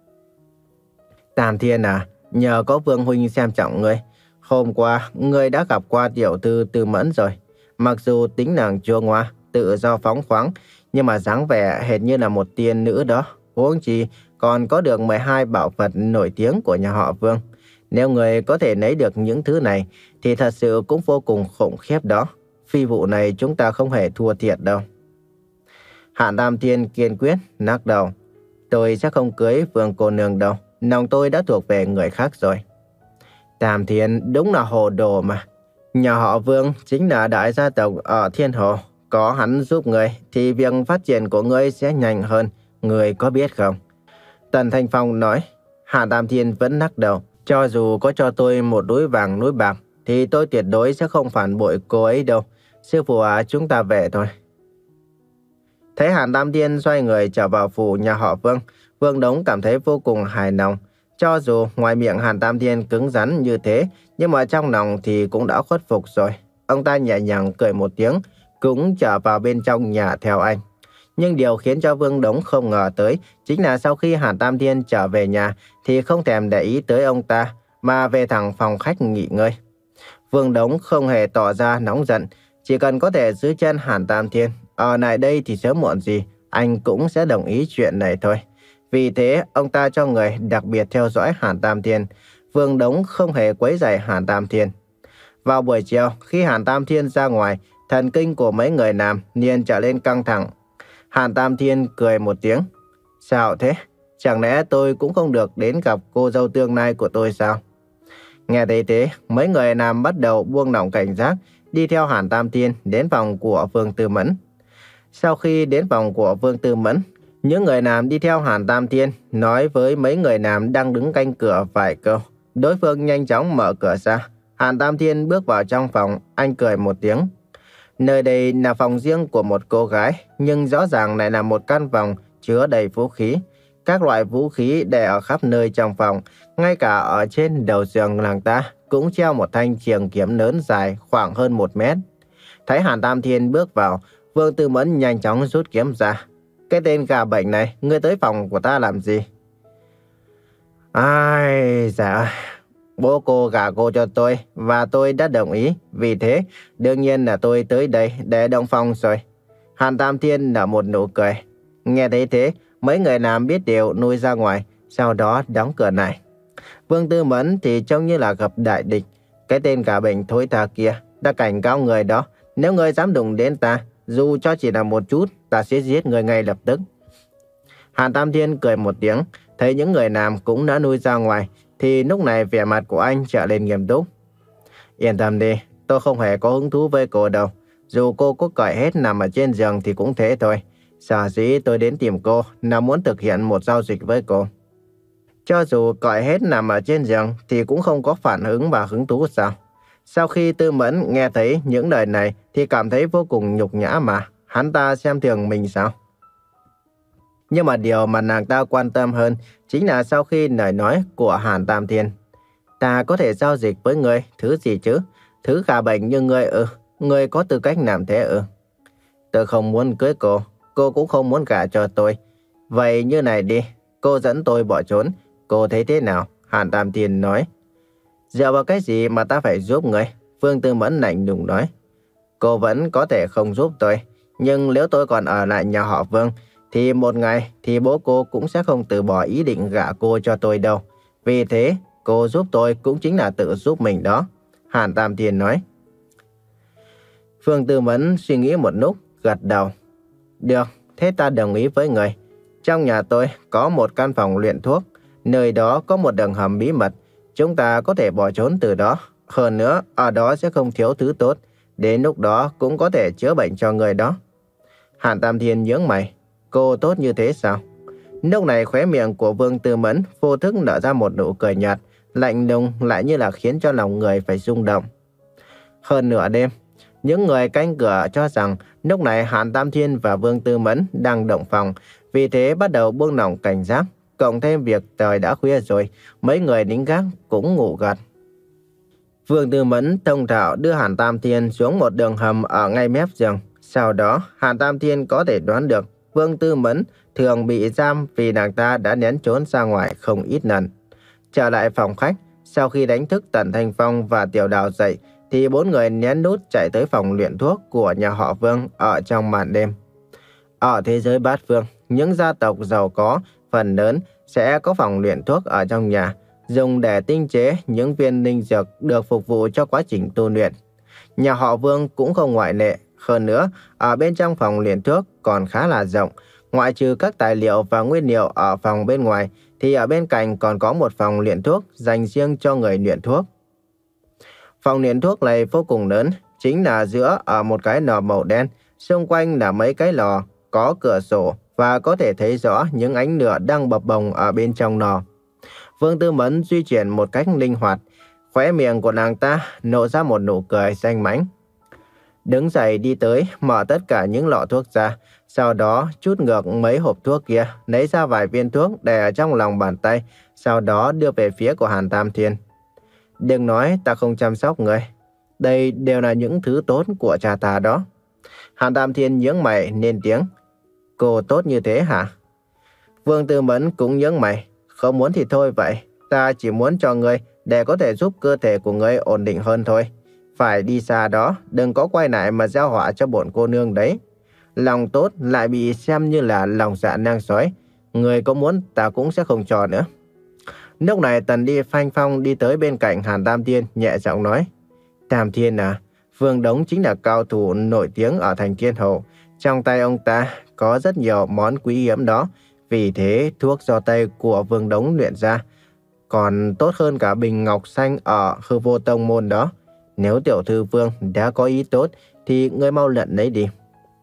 Tam Thiên à, nhờ có Vương huynh xem trọng ngươi. Hôm qua, ngươi đã gặp qua tiểu thư Tư Mẫn rồi. Mặc dù tính nàng chua ngoa, tự do phóng khoáng, nhưng mà dáng vẻ hệt như là một tiên nữ đó. Huống chi còn có được mười hai bảo vật nổi tiếng của nhà họ Vương. Nếu người có thể lấy được những thứ này thì thật sự cũng vô cùng khủng khiếp đó. Phi vụ này chúng ta không hề thua thiệt đâu. Hàn Tam Thiên kiên quyết lắc đầu: Tôi sẽ không cưới Vương cô nương đâu. Lòng tôi đã thuộc về người khác rồi. Tam Thiên đúng là hồ đồ mà. Nhà họ Vương chính là đại gia tộc ở Thiên Hồ. Có hắn giúp người thì việc phát triển của ngươi sẽ nhanh hơn. Ngươi có biết không? Tần Thanh Phong nói. Hàn Tam Thiên vẫn lắc đầu: Cho dù có cho tôi một núi vàng núi bạc thì tôi tuyệt đối sẽ không phản bội cô ấy đâu. Sư phụ à, chúng ta về thôi. Thấy Hàn Tam Thiên xoay người trở vào phủ nhà họ Vương, Vương Đống cảm thấy vô cùng hài lòng. Cho dù ngoài miệng Hàn Tam Thiên cứng rắn như thế, nhưng mà trong lòng thì cũng đã khuất phục rồi. Ông ta nhẹ nhàng cười một tiếng, cũng trở vào bên trong nhà theo anh. Nhưng điều khiến cho Vương Đống không ngờ tới chính là sau khi Hàn Tam Thiên trở về nhà thì không thèm để ý tới ông ta, mà về thẳng phòng khách nghỉ ngơi. Vương Đống không hề tỏ ra nóng giận, chỉ cần có thể giữ chân Hàn Tam Thiên ở lại đây thì sớm muộn gì anh cũng sẽ đồng ý chuyện này thôi. Vì thế ông ta cho người đặc biệt theo dõi Hàn Tam Thiên. Vương Đống không hề quấy rầy Hàn Tam Thiên. Vào buổi chiều, khi Hàn Tam Thiên ra ngoài, thần kinh của mấy người làm liền trở lên căng thẳng. Hàn Tam Thiên cười một tiếng. Sao thế? Chẳng lẽ tôi cũng không được đến gặp cô dâu tương lai của tôi sao? Nghe thấy thế, mấy người làm bắt đầu buông lỏng cảnh giác, đi theo Hàn Tam Thiên đến phòng của Vương Tư Mẫn. Sau khi đến phòng của Vương Tư Mẫn, những người làm đi theo Hàn Tam Thiên nói với mấy người làm đang đứng canh cửa vài câu. Đối phương nhanh chóng mở cửa ra. Hàn Tam Thiên bước vào trong phòng, anh cười một tiếng. Nơi đây là phòng riêng của một cô gái, nhưng rõ ràng lại là một căn phòng chứa đầy vũ khí. Các loại vũ khí để ở khắp nơi trong phòng, ngay cả ở trên đầu giường nàng ta cũng treo một thanh trường kiếm lớn dài khoảng hơn một mét. Thấy Hàn Tam Thiên bước vào, Vương Tư Mẫn nhanh chóng rút kiếm ra. Cái tên gà bệnh này, ngươi tới phòng của ta làm gì? Ai dạ, bố cô gả cô cho tôi và tôi đã đồng ý. Vì thế, đương nhiên là tôi tới đây để đồng phong rồi. Hàn Tam Thiên nở một nụ cười. Nghe thấy thế, mấy người làm biết điều nuôi ra ngoài, sau đó đóng cửa lại. Vương Tư Mẫn thì trông như là gặp đại địch. Cái tên cả bệnh thối tha kia đã cảnh cáo người đó. Nếu người dám đụng đến ta, dù cho chỉ là một chút, ta sẽ giết người ngay lập tức. Hàn Tam Thiên cười một tiếng, thấy những người làm cũng đã nuôi ra ngoài, thì lúc này vẻ mặt của anh trở lên nghiêm túc. Yên tâm đi, tôi không hề có hứng thú với cô đâu. Dù cô có cởi hết nằm ở trên giường thì cũng thế thôi. Sở dĩ tôi đến tìm cô là muốn thực hiện một giao dịch với cô. Cho dù cởi hết nằm ở trên giường thì cũng không có phản ứng và hứng thú sao? Sau khi Tư Mẫn nghe thấy những lời này thì cảm thấy vô cùng nhục nhã mà. Hắn ta xem thường mình sao? Nhưng mà điều mà nàng ta quan tâm hơn chính là sau khi lời nói của Hàn Tam Thiên. Ta có thể giao dịch với ngươi, thứ gì chứ? Thứ khả bệnh như ngươi ư? Ngươi có tư cách làm thế ư? Tôi không muốn cưới cô, cô cũng không muốn gả cho tôi. Vậy như này đi, cô dẫn tôi bỏ trốn. Cô thấy thế nào? Hàn Tam Thiên nói. Dựa vào cái gì mà ta phải giúp ngươi? Vương Tư Mẫn lạnh lùng nói. Cô vẫn có thể không giúp tôi, nhưng nếu tôi còn ở lại nhà họ Vương, thì một ngày thì bố cô cũng sẽ không từ bỏ ý định gả cô cho tôi đâu. Vì thế, cô giúp tôi cũng chính là tự giúp mình đó. Hàn Tam Thiên nói. Vương Tư Mẫn suy nghĩ một lúc, gật đầu. Được, thế ta đồng ý với người. Trong nhà tôi có một căn phòng luyện thuốc, nơi đó có một đường hầm bí mật. Chúng ta có thể bỏ trốn từ đó. Hơn nữa, ở đó sẽ không thiếu thứ tốt. Đến lúc đó cũng có thể chữa bệnh cho người đó. Hàn Tam Thiên nhướng mày. Cô tốt như thế sao? Lúc này khóe miệng của Vương Tư Mẫn vô thức nở ra một nụ cười nhạt, lạnh lùng lại như là khiến cho lòng người phải rung động. Hơn nửa đêm, những người canh cửa cho rằng lúc này Hàn Tam Thiên và Vương Tư Mẫn đang động phòng, vì thế bắt đầu buông lỏng cảnh giác. Cộng thêm việc trời đã khuya rồi, mấy người lính gác cũng ngủ gật. Vương Tư Mẫn thông thạo đưa Hàn Tam Thiên xuống một đường hầm ở ngay mép giường. Sau đó, Hàn Tam Thiên có thể đoán được Vương Tư Mẫn thường bị giam vì nàng ta đã lén trốn ra ngoài không ít lần. Trở lại phòng khách, sau khi đánh thức Tần Thanh Phong và Tiểu Đào dậy, thì bốn người lén lút chạy tới phòng luyện thuốc của nhà họ Vương ở trong màn đêm. Ở thế giới bát phương, những gia tộc giàu có phần lớn sẽ có phòng luyện thuốc ở trong nhà, dùng để tinh chế những viên linh dược được phục vụ cho quá trình tu luyện. Nhà họ Vương cũng không ngoại lệ. Hơn nữa, ở bên trong phòng luyện thuốc còn khá là rộng. Ngoại trừ các tài liệu và nguyên liệu ở phòng bên ngoài, thì ở bên cạnh còn có một phòng luyện thuốc dành riêng cho người luyện thuốc. Phòng luyện thuốc này vô cùng lớn, chính là giữa ở một cái lò màu đen, xung quanh là mấy cái lò có cửa sổ và có thể thấy rõ những ánh lửa đang bập bồng ở bên trong lò. Vương Tư Mẫn di chuyển một cách linh hoạt, khóe miệng của nàng ta nở ra một nụ cười danh mãnh. Đứng dậy đi tới, mở tất cả những lọ thuốc ra, sau đó trút ngược mấy hộp thuốc kia, lấy ra vài viên thuốc để ở trong lòng bàn tay, sau đó đưa về phía của Hàn Tam Thiên. Đừng nói ta không chăm sóc người, đây đều là những thứ tốt của cha ta đó. Hàn Tam Thiên nhướng mày lên tiếng. Cô tốt như thế hả? Vương Tư Mẫn cũng nhướng mày. Không muốn thì thôi vậy, ta chỉ muốn cho ngươi để có thể giúp cơ thể của ngươi ổn định hơn thôi. Phải đi xa đó, đừng có quay lại mà gieo họa cho bổn cô nương đấy. Lòng tốt lại bị xem như là lòng dạ nang sói. Người có muốn ta cũng sẽ không cho nữa. Lúc này Tần Đi Phanh Phong đi tới bên cạnh Hàn Tam Thiên, nhẹ giọng nói. Tam Thiên à, Vương Đống chính là cao thủ nổi tiếng ở thành Thiên Hầu. Trong tay ông ta có rất nhiều món quý hiếm đó. Vì thế thuốc do tay của Vương Đống luyện ra còn tốt hơn cả bình ngọc xanh ở Hư Vô Tông môn đó. Nếu tiểu thư Vương đã có ý tốt thì ngươi mau nhận lấy đi.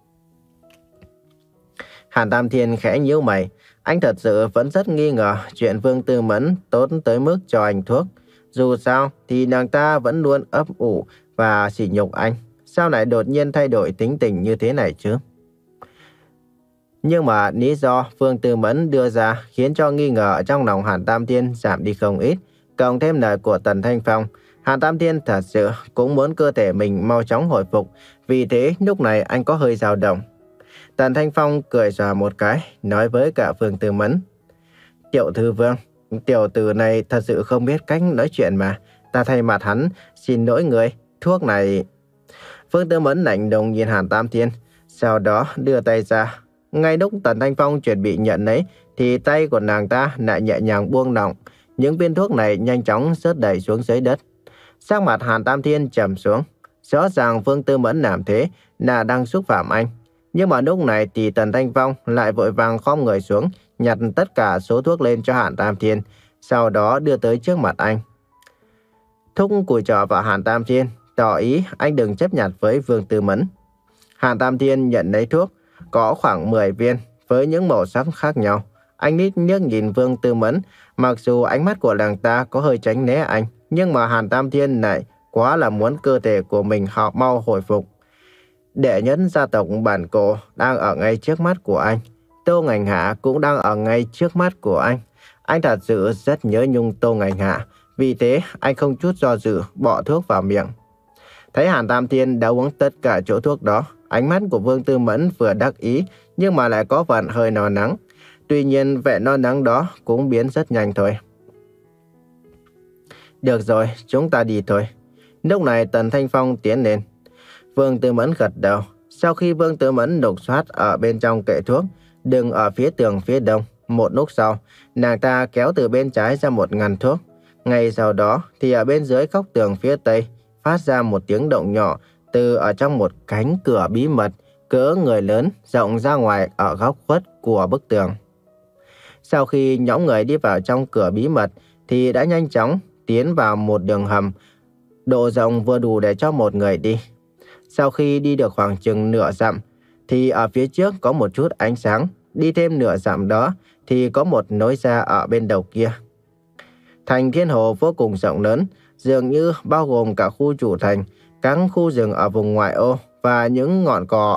Hàn Tam Thiên khẽ nhíu mày. Anh thật sự vẫn rất nghi ngờ chuyện Vương Tư Mẫn tốt tới mức cho anh thuốc. Dù sao thì nàng ta vẫn luôn ấp ủ và sỉ nhục anh. Sao lại đột nhiên thay đổi tính tình như thế này chứ? Nhưng mà lý do Vương Tư Mẫn đưa ra khiến cho nghi ngờ trong lòng Hàn Tam Thiên giảm đi không ít. Cộng thêm lời của Tần Thanh Phong, Hàn Tam Thiên thật sự cũng muốn cơ thể mình mau chóng hồi phục. Vì thế lúc này anh có hơi dao động. Tần Thanh Phong cười xòa một cái, nói với cả Vương Tư Mẫn. Tiểu thư Vương, tiểu tử này thật sự không biết cách nói chuyện mà. Ta thay mặt hắn xin lỗi người. Thuốc này... Vương Tư Mẫn lạnh lùng nhìn Hàn Tam Thiên, sau đó đưa tay ra. Ngay lúc Tần Thanh Phong chuẩn bị nhận lấy, thì tay của nàng ta lại nhẹ nhàng buông lỏng. Những viên thuốc này nhanh chóng rớt đầy xuống dưới đất. Sắc mặt Hàn Tam Thiên trầm xuống. Rõ ràng Vương Tư Mẫn làm thế là đang xúc phạm anh. Nhưng mà lúc này thì Tần Thanh Phong lại vội vàng khom người xuống, nhặt tất cả số thuốc lên cho Hàn Tam Thiên, sau đó đưa tới trước mặt anh. Thúc cùi trỏ vào Hàn Tam Thiên, tỏ ý anh đừng chấp nhặt với Vương Tư Mẫn. Hàn Tam Thiên nhận lấy thuốc, có khoảng mười viên với những màu sắc khác nhau. Anh lít liếc nhìn Vương Tư Mẫn, mặc dù ánh mắt của nàng ta có hơi tránh né anh, nhưng mà Hàn Tam Thiên lại quá là muốn cơ thể của mình họ mau hồi phục. Đệ nhất gia tộc bản cổ đang ở ngay trước mắt của anh. Tô Ngành Hạ cũng đang ở ngay trước mắt của anh. Anh thật sự rất nhớ nhung Tô Ngành Hạ, vì thế anh không chút do dự bỏ thuốc vào miệng. Thấy Hàn Tam Thiên đã uống tất cả chỗ thuốc đó, ánh mắt của Vương Tư Mẫn vừa đắc ý nhưng mà lại có phần hơi lo lắng. Tuy nhiên vẻ lo lắng đó cũng biến rất nhanh thôi. Được rồi, chúng ta đi thôi. Lúc này Tần Thanh Phong tiến lên. Vương Tư Mẫn gật đầu. Sau khi Vương Tư Mẫn lục soát ở bên trong kệ thuốc, đừng ở phía tường phía đông. Một lúc sau, nàng ta kéo từ bên trái ra một ngăn thuốc. Ngay sau đó thì ở bên dưới góc tường phía tây phát ra một tiếng động nhỏ từ ở trong một cánh cửa bí mật cỡ người lớn rộng ra ngoài ở góc khuất của bức tường. Sau khi nhóm người đi vào trong cửa bí mật thì đã nhanh chóng tiến vào một đường hầm độ rộng vừa đủ để cho một người đi. Sau khi đi được khoảng chừng nửa dặm thì ở phía trước có một chút ánh sáng. Đi thêm nửa dặm đó thì có một lối ra ở bên đầu kia. Thành Thiên Hồ vô cùng rộng lớn, dường như bao gồm cả khu chủ thành, các khu rừng ở vùng ngoại ô và những ngọn cỏ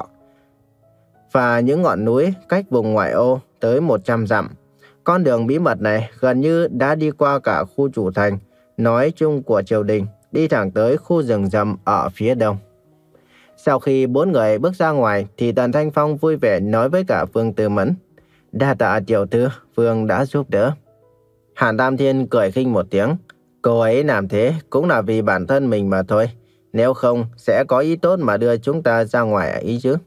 và những ngọn núi cách vùng ngoại ô tới một trăm dặm. Con đường bí mật này gần như đã đi qua cả khu chủ thành, nói chung của triều đình, đi thẳng tới khu rừng rậm ở phía đông. Sau khi bốn người bước ra ngoài thì Tần Thanh Phong vui vẻ nói với cả Vương Tư Mẫn: đa tạ tiểu thư, Vương đã giúp đỡ. Hàn Tam Thiên cười khinh một tiếng. Cô ấy làm thế cũng là vì bản thân mình mà thôi. Nếu không sẽ có ý tốt mà đưa chúng ta ra ngoài ý chứ.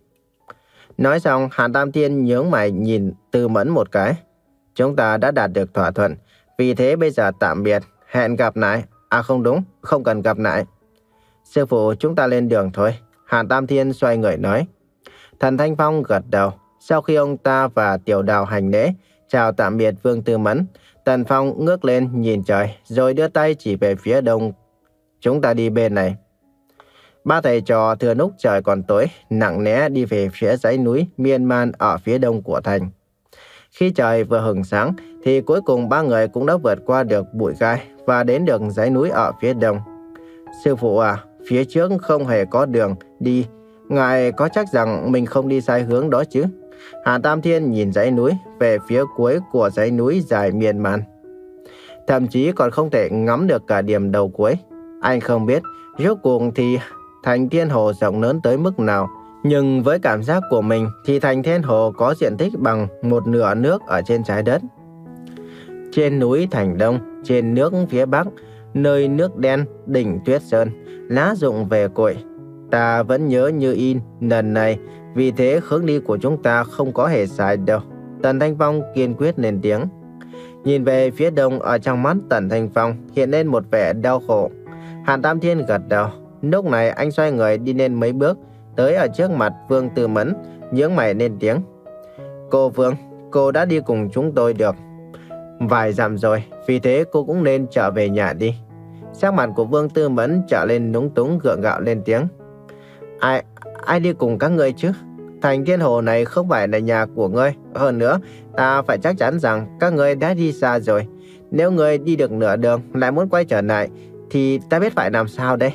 Nói xong Hàn Tam Thiên nhướng mày nhìn Tư Mẫn một cái. Chúng ta đã đạt được thỏa thuận, vì thế bây giờ tạm biệt, hẹn gặp lại. À không đúng, không cần gặp lại. Sư phụ, chúng ta lên đường thôi. Hàn Tam Thiên xoay người nói. Thần Thanh Phong gật đầu. Sau khi ông ta và Tiểu Đào hành lễ chào tạm biệt Vương Tư Mẫn, Tần Phong ngước lên nhìn trời rồi đưa tay chỉ về phía đông. Chúng ta đi bên này. Ba thầy trò thừa lúc trời còn tối nặng nề đi về phía dãy núi miên man ở phía đông của thành. Khi trời vừa hừng sáng thì cuối cùng ba người cũng đã vượt qua được bụi gai và đến được dãy núi ở phía đông. Sư phụ à, phía trước không hề có đường đi. Ngài có chắc rằng mình không đi sai hướng đó chứ? Hàn Tam Thiên nhìn dãy núi về phía cuối của dãy núi dài miên man. Thậm chí còn không thể ngắm được cả điểm đầu cuối. Anh không biết rốt cuộc thì thành Thiên Hồ rộng lớn tới mức nào. Nhưng với cảm giác của mình thì thành Thiên Hồ có diện tích bằng một nửa nước ở trên trái đất. Trên núi Thành Đông, trên nước phía Bắc, nơi nước đen, đỉnh Tuyết Sơn, lá rụng về cội. Ta vẫn nhớ như in lần này, vì thế hướng đi của chúng ta không có hề sai đâu. Tần Thanh Phong kiên quyết lên tiếng. Nhìn về phía đông, ở trong mắt Tần Thanh Phong hiện lên một vẻ đau khổ. Hàn Tam Thiên gật đầu. Lúc này anh xoay người đi lên mấy bước, tới ở trước mặt Vương Tư Mẫn, nhướng mày lên tiếng. Cô Vương, cô đã đi cùng chúng tôi được vài dặm rồi, vì thế cô cũng nên trở về nhà đi. Sắc mặt của Vương Tư Mẫn trở lên núng túng gượng gạo lên tiếng. Ai, ai đi cùng các ngươi chứ? Thành Thiên Hồ này không phải là nhà của ngươi. Hơn nữa, ta phải chắc chắn rằng các ngươi đã đi xa rồi. Nếu ngươi đi được nửa đường lại muốn quay trở lại, thì ta biết phải làm sao đây?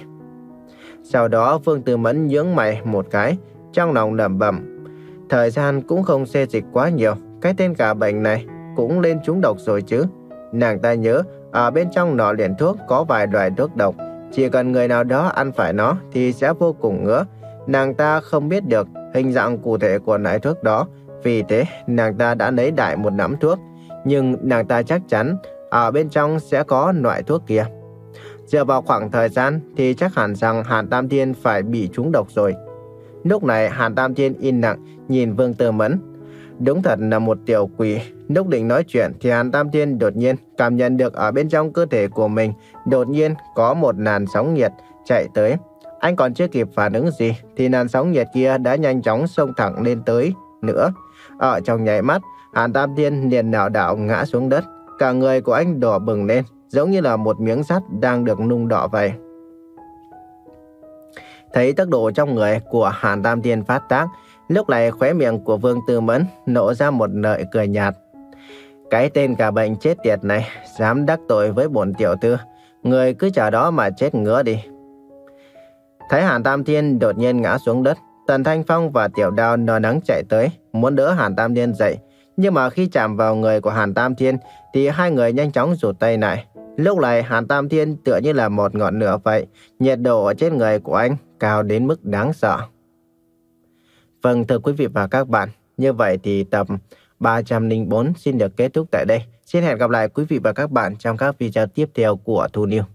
Sau đó Vương Tư Mẫn nhướng mày một cái, trong lòng lẩm bẩm. Thời gian cũng không xê dịch quá nhiều, cái tên cả bệnh này cũng lên trúng độc rồi chứ. Nàng ta nhớ, ở bên trong nọ liền thuốc có vài loại thuốc độc, chỉ cần người nào đó ăn phải nó thì sẽ vô cùng ngứa. Nàng ta không biết được hình dạng cụ thể của loại thuốc đó, vì thế nàng ta đã lấy đại một nắm thuốc. Nhưng nàng ta chắc chắn ở bên trong sẽ có loại thuốc kia. Dựa vào khoảng thời gian thì chắc hẳn rằng Hàn Tam Thiên phải bị trúng độc rồi. Lúc này Hàn Tam Thiên im lặng nhìn Vương Tư Mẫn. Đúng thật là một tiểu quỷ. Lúc định nói chuyện thì Hàn Tam Thiên đột nhiên cảm nhận được ở bên trong cơ thể của mình đột nhiên có một làn sóng nhiệt chạy tới. Anh còn chưa kịp phản ứng gì thì làn sóng nhiệt kia đã nhanh chóng xông thẳng lên tới nữa. Ở trong nháy mắt, Hàn Tam Thiên liền lảo đảo ngã xuống đất. Cả người của anh đỏ bừng lên, giống như là một miếng sắt đang được nung đỏ vậy. Thấy tốc độ trong người của Hàn Tam Thiên phát tác, lúc này khóe miệng của Vương Tư Mẫn nổ ra một nụ cười nhạt. Cái tên cả bệnh chết tiệt này dám đắc tội với bổn tiểu thư, người cứ chờ đó mà chết ngứa đi. Thấy Hàn Tam Thiên đột nhiên ngã xuống đất, Tần Thanh Phong và Tiểu Đao lo lắng chạy tới muốn đỡ Hàn Tam Thiên dậy, nhưng mà khi chạm vào người của Hàn Tam Thiên thì hai người nhanh chóng rụt tay lại. Lúc này Hàn Tam Thiên tựa như là một ngọn lửa vậy, nhiệt độ ở trên người của anh cao đến mức đáng sợ. Vâng, thưa quý vị và các bạn, như vậy thì tập ba trăm lẻ bốn xin được kết thúc tại đây. Xin hẹn gặp lại quý vị và các bạn trong các video tiếp theo của Thu Niu.